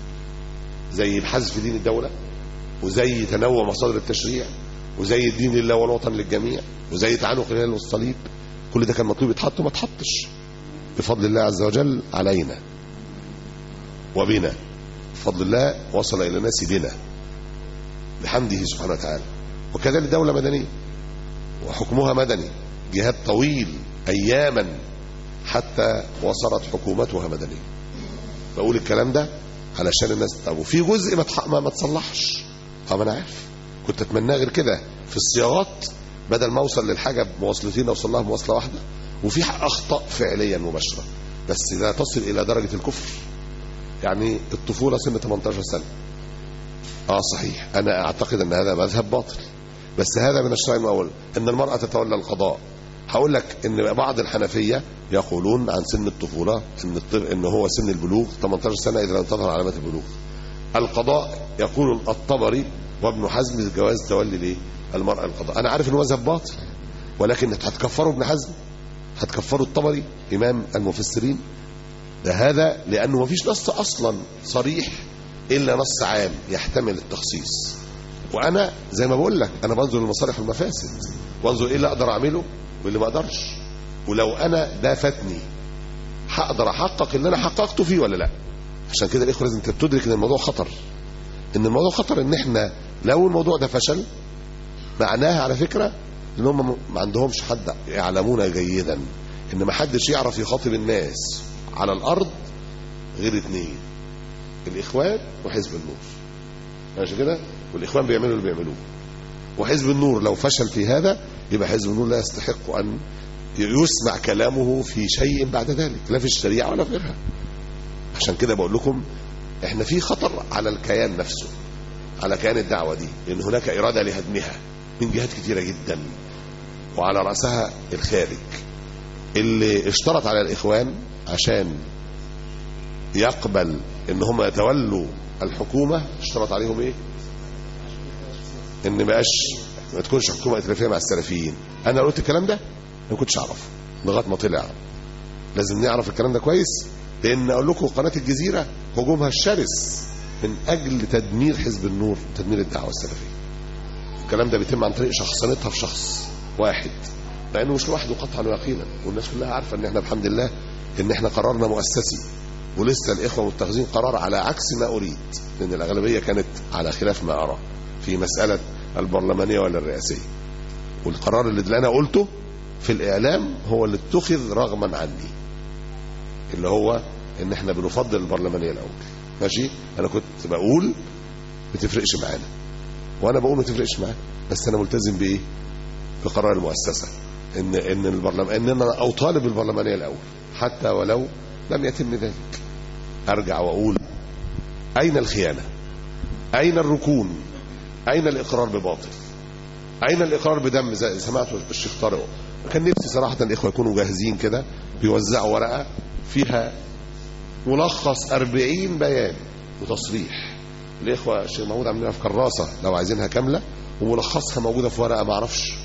زي الحذف دين الدولة، وزي تنوع مصادر التشريع، وزي الدين لله والوطن للجميع، وزي تعانق الهلال والصليب. كل ده كان مطلوب يتحط وما اتحطش بفضل الله عز وجل علينا وبنا. بفضل الله وصل إلى الناس بنا بحمده سبحانه وتعالى. وكذلك دولة مدنية وحكمها مدني، جهاد طويل أياما حتى وصلت حكومتها مدنية. بقول الكلام ده علشان الناس تتابعوا. في جزء ما تصلحش، ما أنا عارف، كنت أتمنى غير كده في الصياغات، بدل ما أوصل للحاجة بمواصلتين أوصل لها بمواصلة واحدة. وفي أخطاء فعليا مباشرة بس لا تصل إلى درجة الكفر. يعني الطفولة سن 18 سنة، صحيح، أنا أعتقد أن هذا مذهب باطل، بس هذا من الشرع الأول أن المرأة تتولى القضاء. هقول لك أن بعض الحنفية يقولون عن سن الطفولة إن هو سن البلوغ 18 سنة إذا لم تظهر علامات البلوغ. القضاء يقول الطبري وابن حزم الجواز تولي ليه المرأة القضاء. أنا عارف أنه مذهب باطل، ولكن هتكفروا ابن حزم، هتكفروا الطبري إمام المفسرين ده. هذا لأنه ما فيش نص أصلا صريح إلا نص عام يحتمل التخصيص. وأنا زي ما بقول لك أنا بنظر للمصالح والمفاسد، وانظر إيه اللي أقدر أعمله واللي ما أقدرش. ولو أنا ده فاتني هقدر أحقق اللي أنا حققته فيه ولا لا. عشان كده الإخوة لازم تدرك إن الموضوع خطر، إن الموضوع خطر. إن إحنا لو الموضوع ده فشل معناها على فكرة إن هم ما عندهمش حد يعلمون جيدا إن ما حدش يعرف يخاطب الناس على الأرض غير اتنين، الإخوان وحزب النور. ماشي كده؟ والإخوان بيعملوا اللي بيعملوه، وحزب النور لو فشل في هذا يبقى حزب النور لا يستحق أن يسمع كلامه في شيء بعد ذلك، لا في الشريعة ولا في غيرها. عشان كده بقول لكم احنا في خطر على الكيان نفسه، على كيان الدعوة دي، لأن هناك إرادة لهدمها من جهات كثيرة جدا، وعلى رأسها الخارج اللي اشترط على الإخوان عشان يقبل ان هم يتولوا الحكومة. اشترط عليهم ايه؟ ان ما تكونش حكومة ائتلافية مع السلفيين. انا قلت الكلام ده ما كنتش اعرفه لغايه ما طلع. لازم نعرف الكلام ده كويس، لان اقول لكم قناة الجزيرة هجومها الشرس من اجل تدمير حزب النور، تدمير الدعوة السلفية. الكلام ده بيتم عن طريق شخصنتها في شخص واحد، لانه مش لوحده قطعا ويقينا، والناس كلها عارفه ان احنا بحمد الله ان احنا قرارنا مؤسسي، ولسه الاخوه متخذين قرار على عكس ما اريد، لان الاغلبيه كانت على خلاف ما ارى في مساله البرلمانيه ولا الرئاسيه. والقرار اللي انا قلته في الاعلام هو اللي اتخذ رغما عني، اللي هو ان احنا بنفضل البرلمانيه الاول. ماشي؟ انا كنت بقول ما تفرقش معانا، وانا بقول ما تفرقش معانا، بس انا ملتزم بايه؟ بقرار المؤسسه ان البرلمان، ان انا اطالب البرلمانيه الاول حتى ولو لم يتم ذلك. ارجع واقول اين الخيانه؟ اين الركون؟ اين الاقرار بباطل؟ اين الاقرار بدم؟ زي سمعتوا الشيخ طارق، كان نفسي صراحه الاخوه يكونوا جاهزين كده بيوزعوا ورقه فيها ملخص 40 بيان وتصريح. الاخوه الشيخ محمود عاملينها في كراسه لو عايزينها كامله، وملخصها موجوده في ورقه ما اعرفش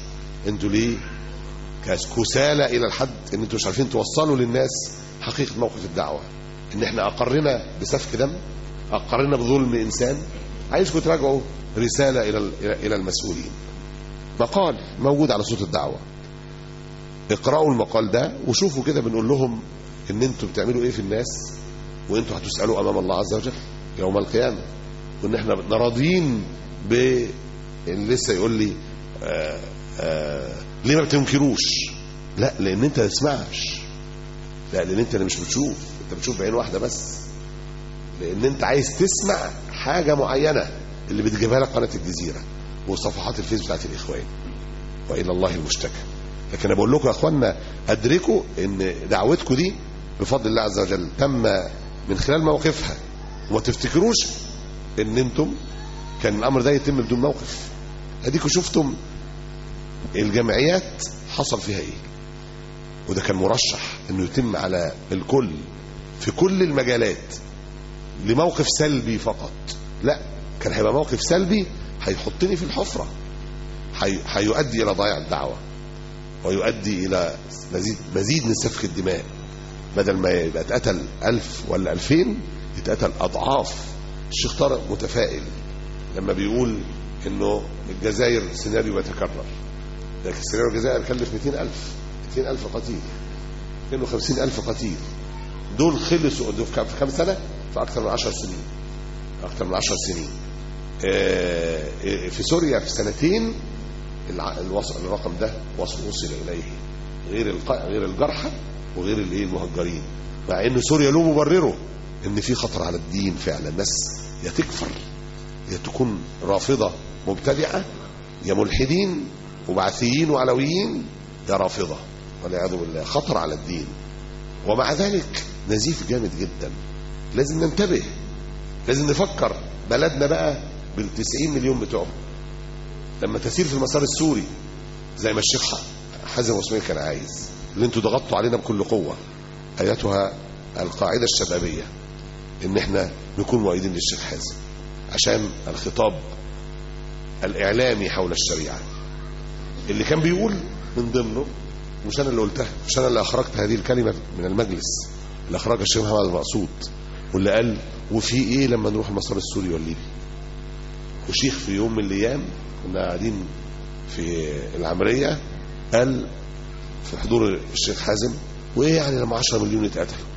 انتوا ليه كسالى الى الحد ان انتوا مش عارفين توصلوا للناس حقيقه موقف الدعوه، ان احنا اقرنا بسفك دم، اقرنا بظلم انسان. عايزكم تراجعوا رساله الى المسؤولين، مقال موجود على صوت الدعوه، اقرأوا المقال ده وشوفوا كده بنقول لهم ان انتوا بتعملوا ايه في الناس، وانتوا هتسألوا امام الله عز وجل يوم القيامة، وان احنا راضيين اللي لسه يقول لي ليه ما بتنكروش؟ لا، لان انت ما تسمعش، لا لان انت اللي مش بتشوف، انت بتشوف بعين واحدة بس، لان انت عايز تسمع حاجة معينة اللي بتجيبها لك قناة الجزيرة وصفحات الفيس بتاعت الاخوان، والى الله المشتكى. لكن انا بقول لكم يا اخوانا ادركوا ان دعوتكم دي بفضل الله عز وجل تم من خلال موقفها، وما تفتكروش ان انتم كان الامر ده يتم بدون موقف. اديكم شفتم الجمعيات حصل فيها ايه، وده كان مرشح انه يتم على الكل في كل المجالات لموقف سلبي فقط. لا، كان هيبقى موقف سلبي هيحطني في الحفرة، هيؤدي الى ضياع الدعوة، ويؤدي الى مزيد من سفك الدماء. بدل ما يبقى اتقتل 1000 ولا 2000 يتقتل اضعاف. الشيخ طارق متفائل لما بيقول انه الجزائر سيناريو يتكرر، لكن سيناريو الجزائر كلف 200,000 قتيل، 250,000 قتيل. دول خلصوا في كم سنة؟ في اكثر من 10 سنين، اكثر من 10 سنين. في سوريا في سنتين الرقم ده وصل اليه، غير الجرحى وغير المهجرين، مع ان سوريا له مبرره ان في خطر على الدين فعلا. الناس يا تكفر يا تكون رافضه مبتدعه، يا ملحدين وبعثيين وعلويين، يا رافضه والعياذ بالله، خطر على الدين. ومع ذلك نزيف جامد جدا. لازم ننتبه، لازم نفكر بلدنا بقى بال90 مليون بتوعهم لما تسير في المسار السوري زي ما الشيخ حازم واسماعيل كان عايز، اللي انتوا ضغطتوا علينا بكل قوة ايتها القاعدة الشبابية ان احنا نكون مؤيدين للشيخ حازم، عشان الخطاب الاعلامي حول الشريعة اللي كان بيقول من ضمنه، مش انا اللي قلتها، مش انا اللي اخرجت هذه الكلمة من المجلس، اللي اخرجها الشيخ محمد المقصود، واللي قال وفي ايه لما نروح المسار السوري والليبي. وشيخ في يوم من الايام كنا قاعدين في العمرية قال في حضور الشيخ حازم، وايه يعني لما 10 مليون يتقتلوا؟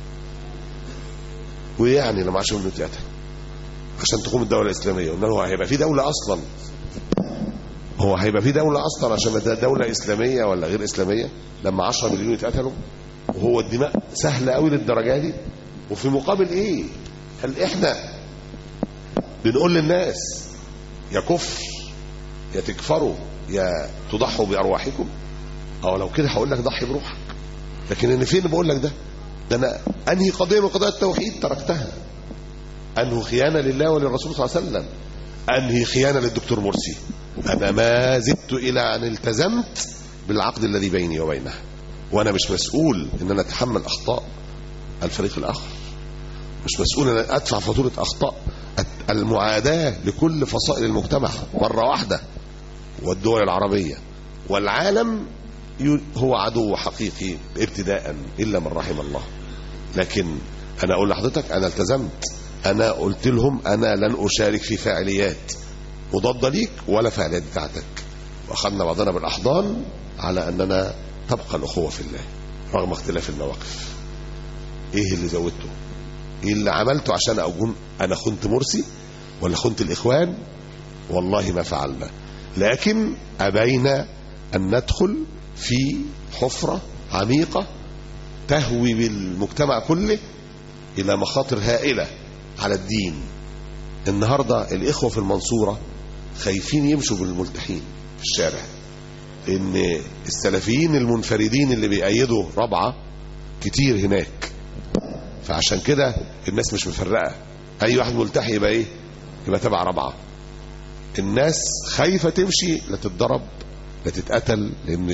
وايه يعني لما 10 مليون يتقتلوا عشان تقوم الدولة الإسلامية؟ قلنا له هيبقى في دولة أصلا؟ هو هيبقى في دولة أصلا عشان ده دولة إسلامية ولا غير إسلامية لما 10 مليون يتقتلوا؟ وهو الدماء سهلة قوي للدرجة دي؟ وفي مقابل ايه؟ هل احنا بنقول للناس يا كفر يا تكفروا يا تضحوا بأرواحكم؟ او لو كده هقول لك ضحي بروحك، لكن انا فين بقول لك ده انا انهي قضية من قضايا التوحيد تركتها، انه خيانة لله وللرسول صلى الله عليه وسلم، انهي خيانة للدكتور مرسي. انا ما زدت الى ان التزمت بالعقد الذي بيني وبينه، وانا مش مسؤول ان انا اتحمل اخطاء الفريق الاخر، مش مسؤول ان ادفع فاتورة اخطاء المعاداة لكل فصائل المجتمع مرة واحدة. والدول العربية والعالم هو عدو حقيقي ابتداء إلا من رحم الله. لكن أنا أقول لحضرتك أنا التزمت، أنا قلت لهم أنا لن أشارك في فاعليات مضادة ليك ولا فاعليات بتاعتك، وأخذنا بعضنا بالأحضان على أننا تبقى الأخوة في الله رغم اختلاف المواقف. إيه اللي زودته؟ إيه اللي عملته عشان أقول أنا خنت مرسي ولا خنت الإخوان؟ والله ما فعلنا، لكن أبينا أن ندخل في حفرة عميقة تهوي بالمجتمع كله إلى مخاطر هائلة على الدين. النهاردة الإخوة في المنصورة خايفين يمشوا بالملتحين في الشارع، إن السلفيين المنفردين اللي بيأيدوا ربعة كتير هناك، فعشان كده الناس مش مفرقة، أي واحد ملتحي يبقى إيه؟ يبقى تبع ربعة. الناس خايفة تمشي لا تتضرب لا تتقتل، لأن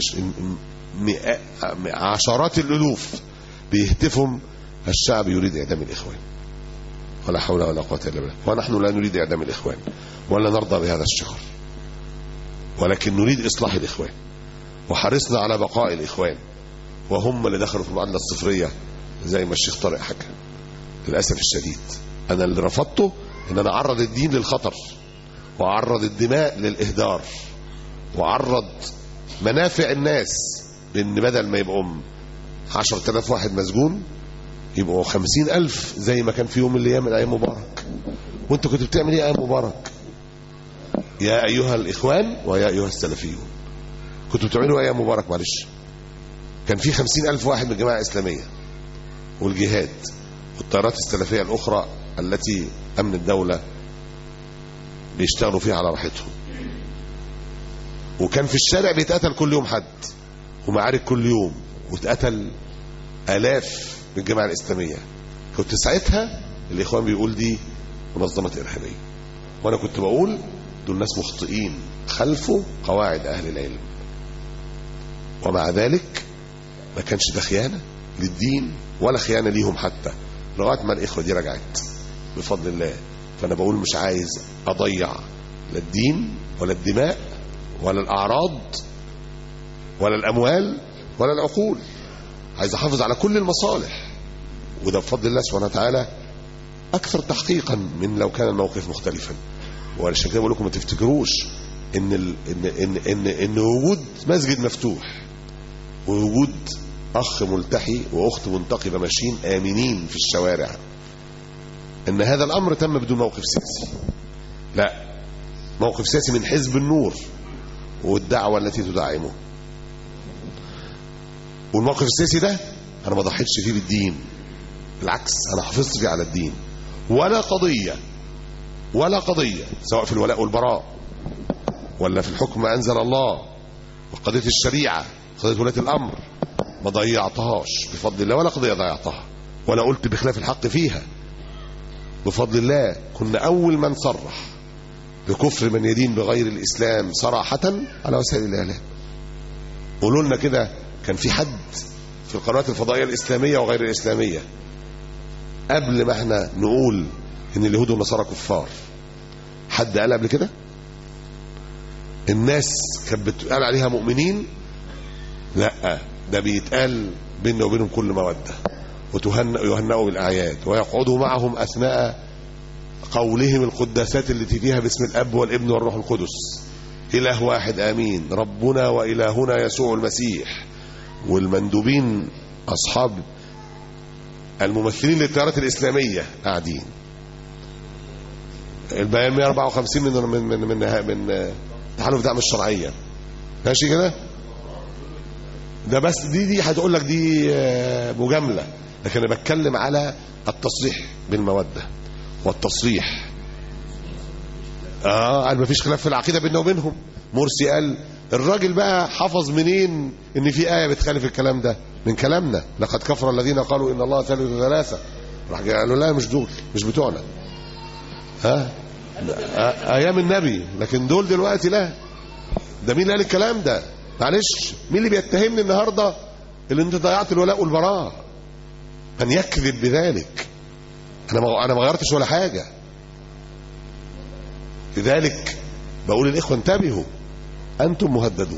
عشرات الألوف بيهتفهم الشعب يريد إعدام الإخوان، ولا حول ولا قوة إلا بالله. ونحن لا نريد إعدام الإخوان ولا نرضى بهذا الشعار، ولكن نريد إصلاح الإخوان، وحرصنا على بقاء الإخوان، وهم اللي دخلوا في المعادلة الصفرية زي ما الشيخ طارق حكى. للأسف الشديد أنا اللي رفضته إن أنا أعرض الدين للخطر، وأعرض الدماء للإهدار، وأعرض منافع الناس، لأن بدل ما يبقوا 10,000 واحد مسجون يبقوا 50,000 زي ما كان في يوم من الأيام من أيام مبارك. وأنت كنت بتعمل إيه أيام مبارك يا أيها الإخوان ويا أيها السلفيون؟ كنتوا بتعملوا إيه أيام مبارك؟ معلش، كان في 50,000 واحد من الجماعة الإسلامية والجهاد والتيارات السلفية الأخرى التي أمن الدولة بيشتغلوا فيها على راحتهم، وكان في الشارع بيتقتل كل يوم حد، ومعارك كل يوم، واتقتل آلاف من الجماعة الإسلامية. كنت ساعتها الإخوان بيقول دي منظمة إرهابية، وأنا كنت بقول دول ناس مخطئين خلفوا قواعد أهل العلم. ومع ذلك ما كانش ده خيانة للدين ولا خيانة ليهم حتى، لغاية ما الإخوة دي رجعت بفضل الله. فأنا بقول مش عايز أضيع لا الدين ولا الدماء ولا الأعراض ولا الأموال ولا العقول، عايز أحافظ على كل المصالح، وده بفضل الله سبحانه وتعالى أكثر تحقيقا من لو كان الموقف مختلفا. وعشان كده بقول لكم ما تفتكروش إن وجود مسجد مفتوح ووجود أخ ملتحي وأخت منتقبة ماشيين آمنين في الشوارع إن هذا الأمر تم بدون موقف سياسي. لا، موقف سياسي من حزب النور والدعوة التي تدعمه. والموقف السياسي ده أنا ما ضحيتش فيه بالدين، بالعكس أنا حافظت فيه على الدين. ولا قضية سواء في الولاء والبراء ولا في الحكم ما أنزل الله وقضية الشريعة قضية ولاة الأمر ما ضيعتهاش بفضل الله، ولا قضية ضيعتها ولا قلت بخلاف الحق فيها بفضل الله. كنا أول من صرح بكفر من يدين بغير الإسلام صراحة على وسائل الإعلام. قولوا لنا كده، كان في حد في القنوات الفضائية الإسلامية وغير الإسلامية قبل ما احنا نقول إن اليهود والنصارى كفار حد قال قبل كده؟ الناس كانت بتقال عليها مؤمنين؟ لا، ده بيتقال بيننا وبينهم كل مودة، ويهنئوا بالأعياد ويقعدوا معهم أثناء قولهم القداسات التي فيها باسم الأب والابن والروح القدس، إله واحد آمين، ربنا وإلهنا يسوع المسيح. والمندوبين أصحاب الممثلين للتيارات الإسلامية قاعدين. البيان 154 من تحالف دعم الشرعية، ماشي كده؟ ده بس دي هتقول لك دي مجاملة، لكن انا بتكلم على التصريح بالمودة والتصريح. قال ما فيش خلاف في العقيدة بيننا وبينهم. مرسي قال الراجل بقى حفظ منين ان في آية بتخالف الكلام ده؟ من كلامنا، لقد كفر الذين قالوا ان الله ثالث ثلاثة. راح قالوا لا مش دول، مش بتوعنا، ايام النبي، لكن دول دلوقتي لا. ده مين اللي قال الكلام ده؟ معلش، مين اللي بيتهمني النهارده اللي انت ضيعت الولاء والبراء؟ من يكذب بذلك؟ انا ما غيرتش ولا حاجه. لذلك بقول للاخوه انتبهوا، انتم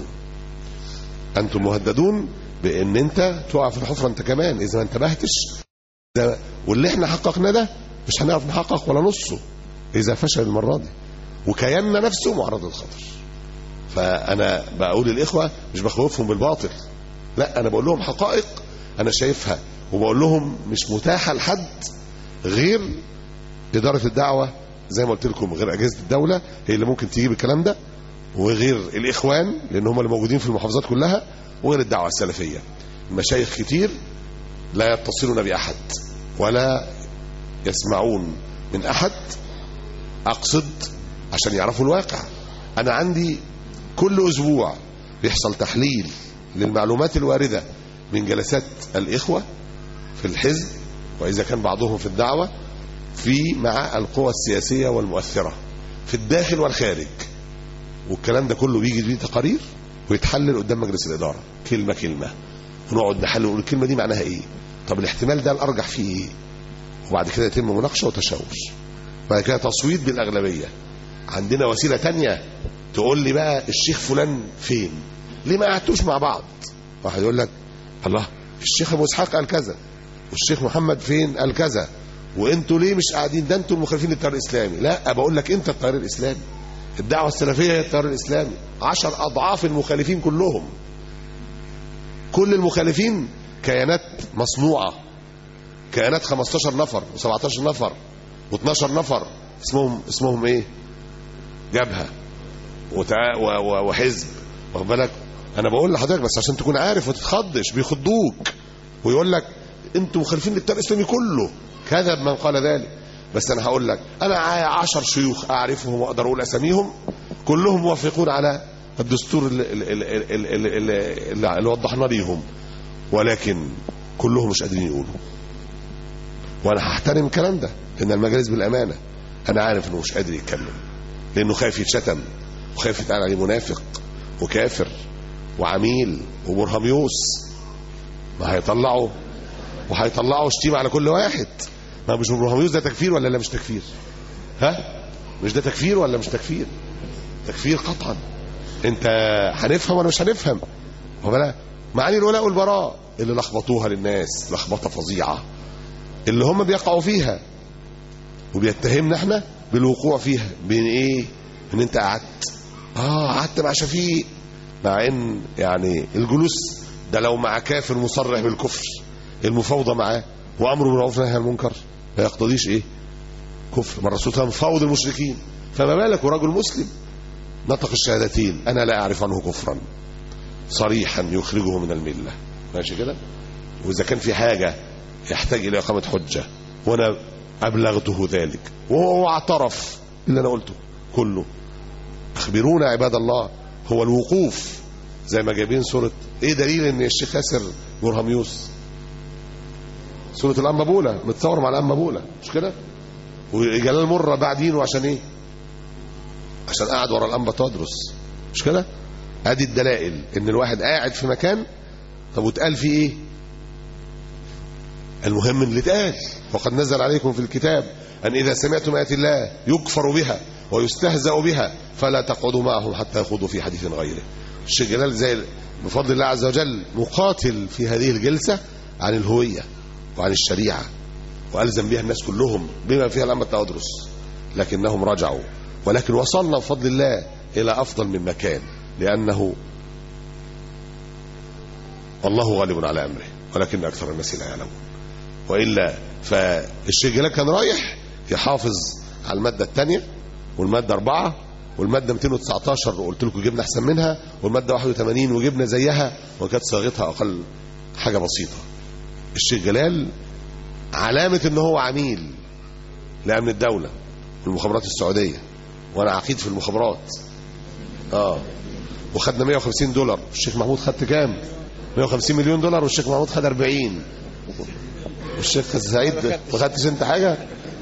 مهددون بان انت تقع في الحفره انت كمان اذا ما انتبهتش. واللي احنا حققنا ده مش هنعرف نحقق ولا نصه اذا فشل المره دي، وكياننا نفسه معرض للخطر. فانا بقول للاخوه مش بخوفهم بالباطل، لا، انا بقول لهم حقائق انا شايفها، وبقول لهم مش متاحه لحد غير اداره الدعوه زي ما قلت لكم، غير اجهزه الدوله هي اللي ممكن تجيب الكلام ده، وغير الاخوان لان هم اللي موجودين في المحافظات كلها، وغير الدعوه السلفيه. المشايخ كتير لا يتصلون باحد ولا يسمعون من احد، اقصد عشان يعرفوا الواقع. انا عندي كل اسبوع بيحصل تحليل للمعلومات الوارده من جلسات الاخوه في الحزب، واذا كان بعضهم في الدعوه، مع القوى السياسيه والمؤثره في الداخل والخارج. والكلام ده كله بيجي فيه تقارير ويتحلل قدام مجلس الاداره كلمه كلمه، ونقعد نحلل ونقول الكلمه دي معناها ايه، طب الاحتمال ده الارجح فيه ايه، وبعد كده يتم مناقشه وتشاور، بعد كده تصويت بالاغلبيه. عندنا وسيله تانية تقول لي بقى الشيخ فلان فين، ليه ما قعدتوش مع بعض؟ واحد يقول لك الله الشيخ ابو اسحاق قال كذا والشيخ محمد فين قال كذا وانتوا ليه مش قاعدين؟ ده انتوا المخالفين للتيار الاسلامي. لا، بقول لك انت التيار الاسلامي. الدعوه السلفيه هي التيار الاسلامي 10 اضعاف المخالفين كلهم. كل المخالفين كيانات مصنوعه، كيانات 15 نفر و17 نفر و12 نفر اسمهم ايه؟ جبهه وحزب. واخد بالك؟ انا بقول لحضرتك بس عشان تكون عارف وتتخضش. بيخضوك ويقول لك انتوا مخالفين للتيار الاسلامي كله. كذب من قال ذلك. بس انا هقول لك انا 10 شيوخ اعرفهم واقدر اقول اساميهم كلهم موافقون على الدستور اللي وضحنا ليهم، ولكن كلهم مش قادرين يقولوا. وانا هحترم الكلام ده لان المجالس بالامانه. انا عارف انه مش قادر يتكلم لانه خايف يتشتم وخايف يتقال عليه منافق وكافر وعميل وبرهميوس. ما هيطلعوا شتيمه على كل واحد. ما مش برهميوس ده تكفير ولا لا مش تكفير؟ ها؟ مش ده تكفير ولا مش تكفير؟ تكفير قطعا. انت هنفهم ولا مش هنفهم؟ ولا معاني الولاء والبراء اللي لخبطوها للناس لخبطه فظيعه، اللي هم بيقعوا فيها وبيتهمنا احنا بالوقوع فيها. بين ايه؟ ان انت قعدت مع شفيق، مع ان يعني الجلوس ده لو مع كافر مصرح بالكفر المفاوضه معاه وامر بالمعروف ونهي عن المنكر ما يقتضيش ايه؟ كفر. ما الرسول كان مفاوض المشركين، فما بالك ورجل مسلم نطق الشهادتين انا لا اعرف عنه كفرا صريحا يخرجه من المله. ماشي كده؟ واذا كان في حاجه يحتاج الى اقامه حجه وانا ابلغته ذلك وهو اعترف اللي انا قلته كله. اخبرونا عباد الله. هو الوقوف زي ما جايبين سوره ايه دليل ان الشيخ ياسر برهميوس؟ سوره الانبابوله متصور مع الانبابوله مش كده؟ وجلال مره بعدينه عشان ايه؟ عشان قاعد ورا الانبا تدرس مش كده؟ ادي الدلائل ان الواحد قاعد في مكان. طب واتقال فيه ايه؟ المهم اللي اتقال وقد نزل عليكم في الكتاب ان اذا سمعتم ايات الله يكفر بها ويستهزأ بها فلا تقعدوا معهم حتى يخوضوا في حديث غيره. الشيخ جلال زي بفضل الله عز وجل مقاتل في هذه الجلسه عن الهويه وعن الشريعه والزم بها الناس كلهم بما فيها الأنبا تدرس، لكنهم رجعوا. ولكن وصلنا بفضل الله الى افضل من مكان لانه الله غالب على امره ولكن اكثر الناس لا يعلمون. والا فالشيخ جلال كان رايح يحافظ على الماده الثانيه والماده 4 والماده 219 وقلت لكم جبنا احسن منها، والماده 81 وجبنا زيها وكانت صياغتها اقل حاجه بسيطه. الشيخ جلال علامه ان هو عميل لامن الدوله والمخابرات السعوديه، وانا عقيد في المخابرات. وخدنا 150 دولار. الشيخ محمود خدت كام؟ 150 مليون دولار والشيخ محمود خد 40. والشيخ سعيد ما خدتش انت حاجه؟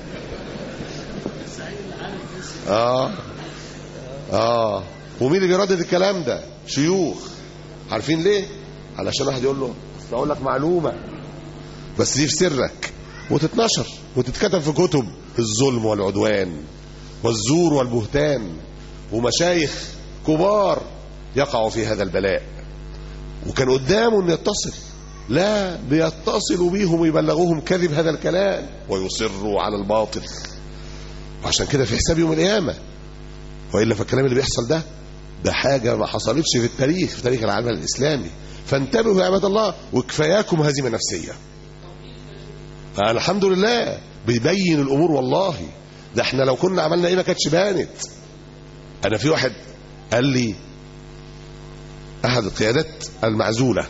ومين اللي بيردد الكلام ده؟ شيوخ. عارفين ليه؟ علشان واحد يقول له اقول لك معلومه بس دي في سرك وتتنشر وتتكتب في كتب الظلم والعدوان والزور والبهتان، ومشايخ كبار يقعوا في هذا البلاء وكان قدامه ان يتصل، لا بيتصلوا بيهم ويبلغوهم كذب هذا الكلام ويصروا على الباطل، وعشان كده في حساب يوم القيامه. والا فالكلام اللي بيحصل ده حاجه ما حصلتش في التاريخ، في تاريخ العالم الاسلامي. فانتبهوا يا عباد الله وكفاياكم هزيمه نفسيه. الحمد لله بيبين الامور والله. ده احنا لو كنا عملنا ايه ما كانتش بانت. انا في واحد قال لي احد القيادات المعزوله،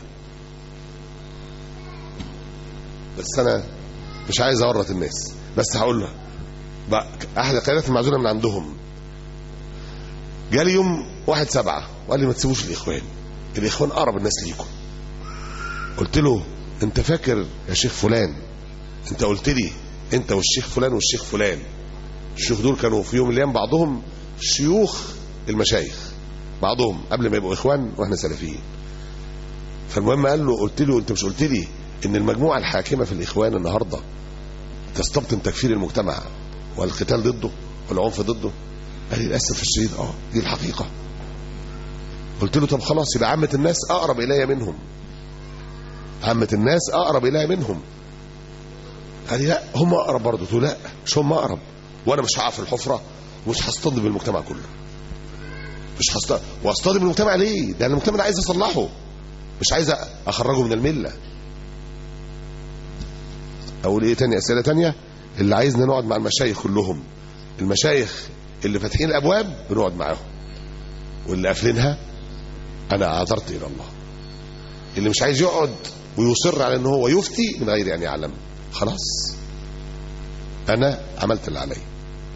بس انا مش عايز اورط الناس بس هقول له احد القيادات المعزوله من عندهم جالي يوم 1/7 وقال لي ما تسيبوش الاخوان اقرب الناس ليكم. قلت له انت فاكر يا شيخ فلان انت قلت لي انت والشيخ فلان والشيخ فلان، الشيوخ دول كانوا في يوم من الايام بعضهم شيوخ المشايخ، بعضهم قبل ما يبقوا اخوان واحنا سلفيين. فالمهم قال له قلت له انت مش قلت لي ان المجموعه الحاكمه في الاخوان النهارده تستبطن تكفير المجتمع والقتال ضده والعنف ضده؟ قال لي للاسف الشديد دي الحقيقه. قلت له طب خلاص يبقى عامة الناس اقرب الي منهم، عامة الناس اقرب الي منهم. قال لي لا هم اقرب برضه. قلت له لا مش هم اقرب، وانا مش هقع في الحفره ومش هصطدم بالمجتمع كله. مش هصطدم، واصطدم بالمجتمع ليه؟ ده المجتمع ده عايز اصلحه، مش عايز اخرجه من المله. اقول ايه تاني؟ اسئله تانيه. اللي عايزنا نقعد مع المشايخ كلهم، المشايخ اللي فاتحين الابواب بنقعد معاهم، واللي قافلينها انا اعذرت الى الله. اللي مش عايز يقعد ويصر على ان هو يفتي من غير ان يعلم، خلاص انا عملت اللي عليا.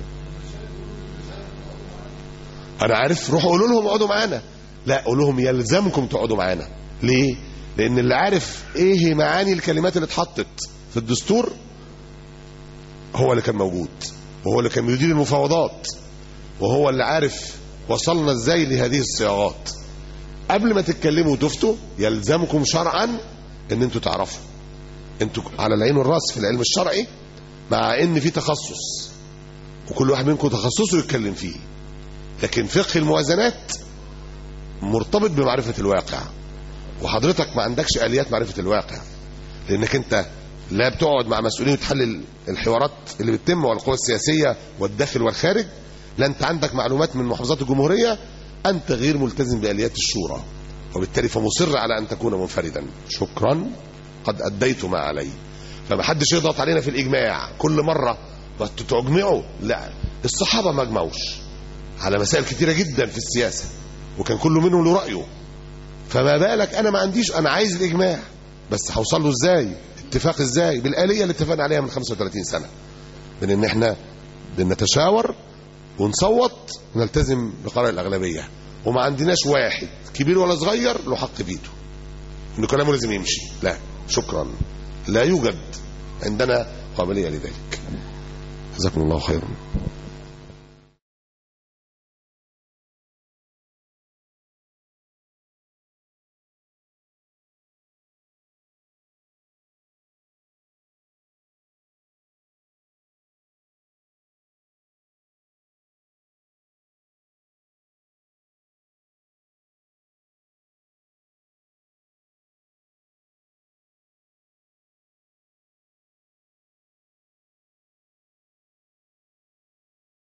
انا عارف، روحوا قولوا لهم اقعدوا معانا. لا، قولوا لهم يلزمكم تقعدوا معانا. ليه؟ لان اللي عارف ايه معاني الكلمات اللي اتحطت في الدستور هو اللي كان موجود، وهو اللي كان بيدير المفاوضات، وهو اللي عارف وصلنا ازاي لهذه الصياغات. قبل ما تتكلموا وتفتوا يلزمكم شرعا ان انتوا تعرفوا، انتوا على العين والراس في العلم الشرعي، مع ان في تخصص وكل واحد منكم تخصصه يتكلم فيه، لكن فقه الموازنات مرتبط بمعرفة الواقع، وحضرتك ما عندكش آليات معرفة الواقع، لانك انت لا بتقعد مع مسؤولين وتحلل الحوارات اللي بتتم والقوى السياسية والداخل والخارج، لا انت عندك معلومات من محافظات الجمهورية، انت غير ملتزم بآليات الشورى، وبالتالي فمصر على ان تكون منفردا. شكرا، قد اديت ما علي. فما حدش يضغط علينا في الاجماع كل مرة تجمعوا. لا، الصحابة ما اجمعوش على مسائل كتيرة جدا في السياسة، وكان كل منهم له رأيه. فما بالك انا ما عنديش، انا عايز الاجماع، بس هوصل له ازاي؟ اتفاق ازاي؟ بالآلية اللي اتفقنا عليها من 35 سنة، من ان احنا نتشاور ونصوت ونلتزم بقرار الأغلبية، وما عندناش واحد كبير ولا صغير له حق فيتو ان كلامه لازم يمشي. لا شكرا، لا يوجد عندنا قابلية لذلك. جزاكم الله خيرا.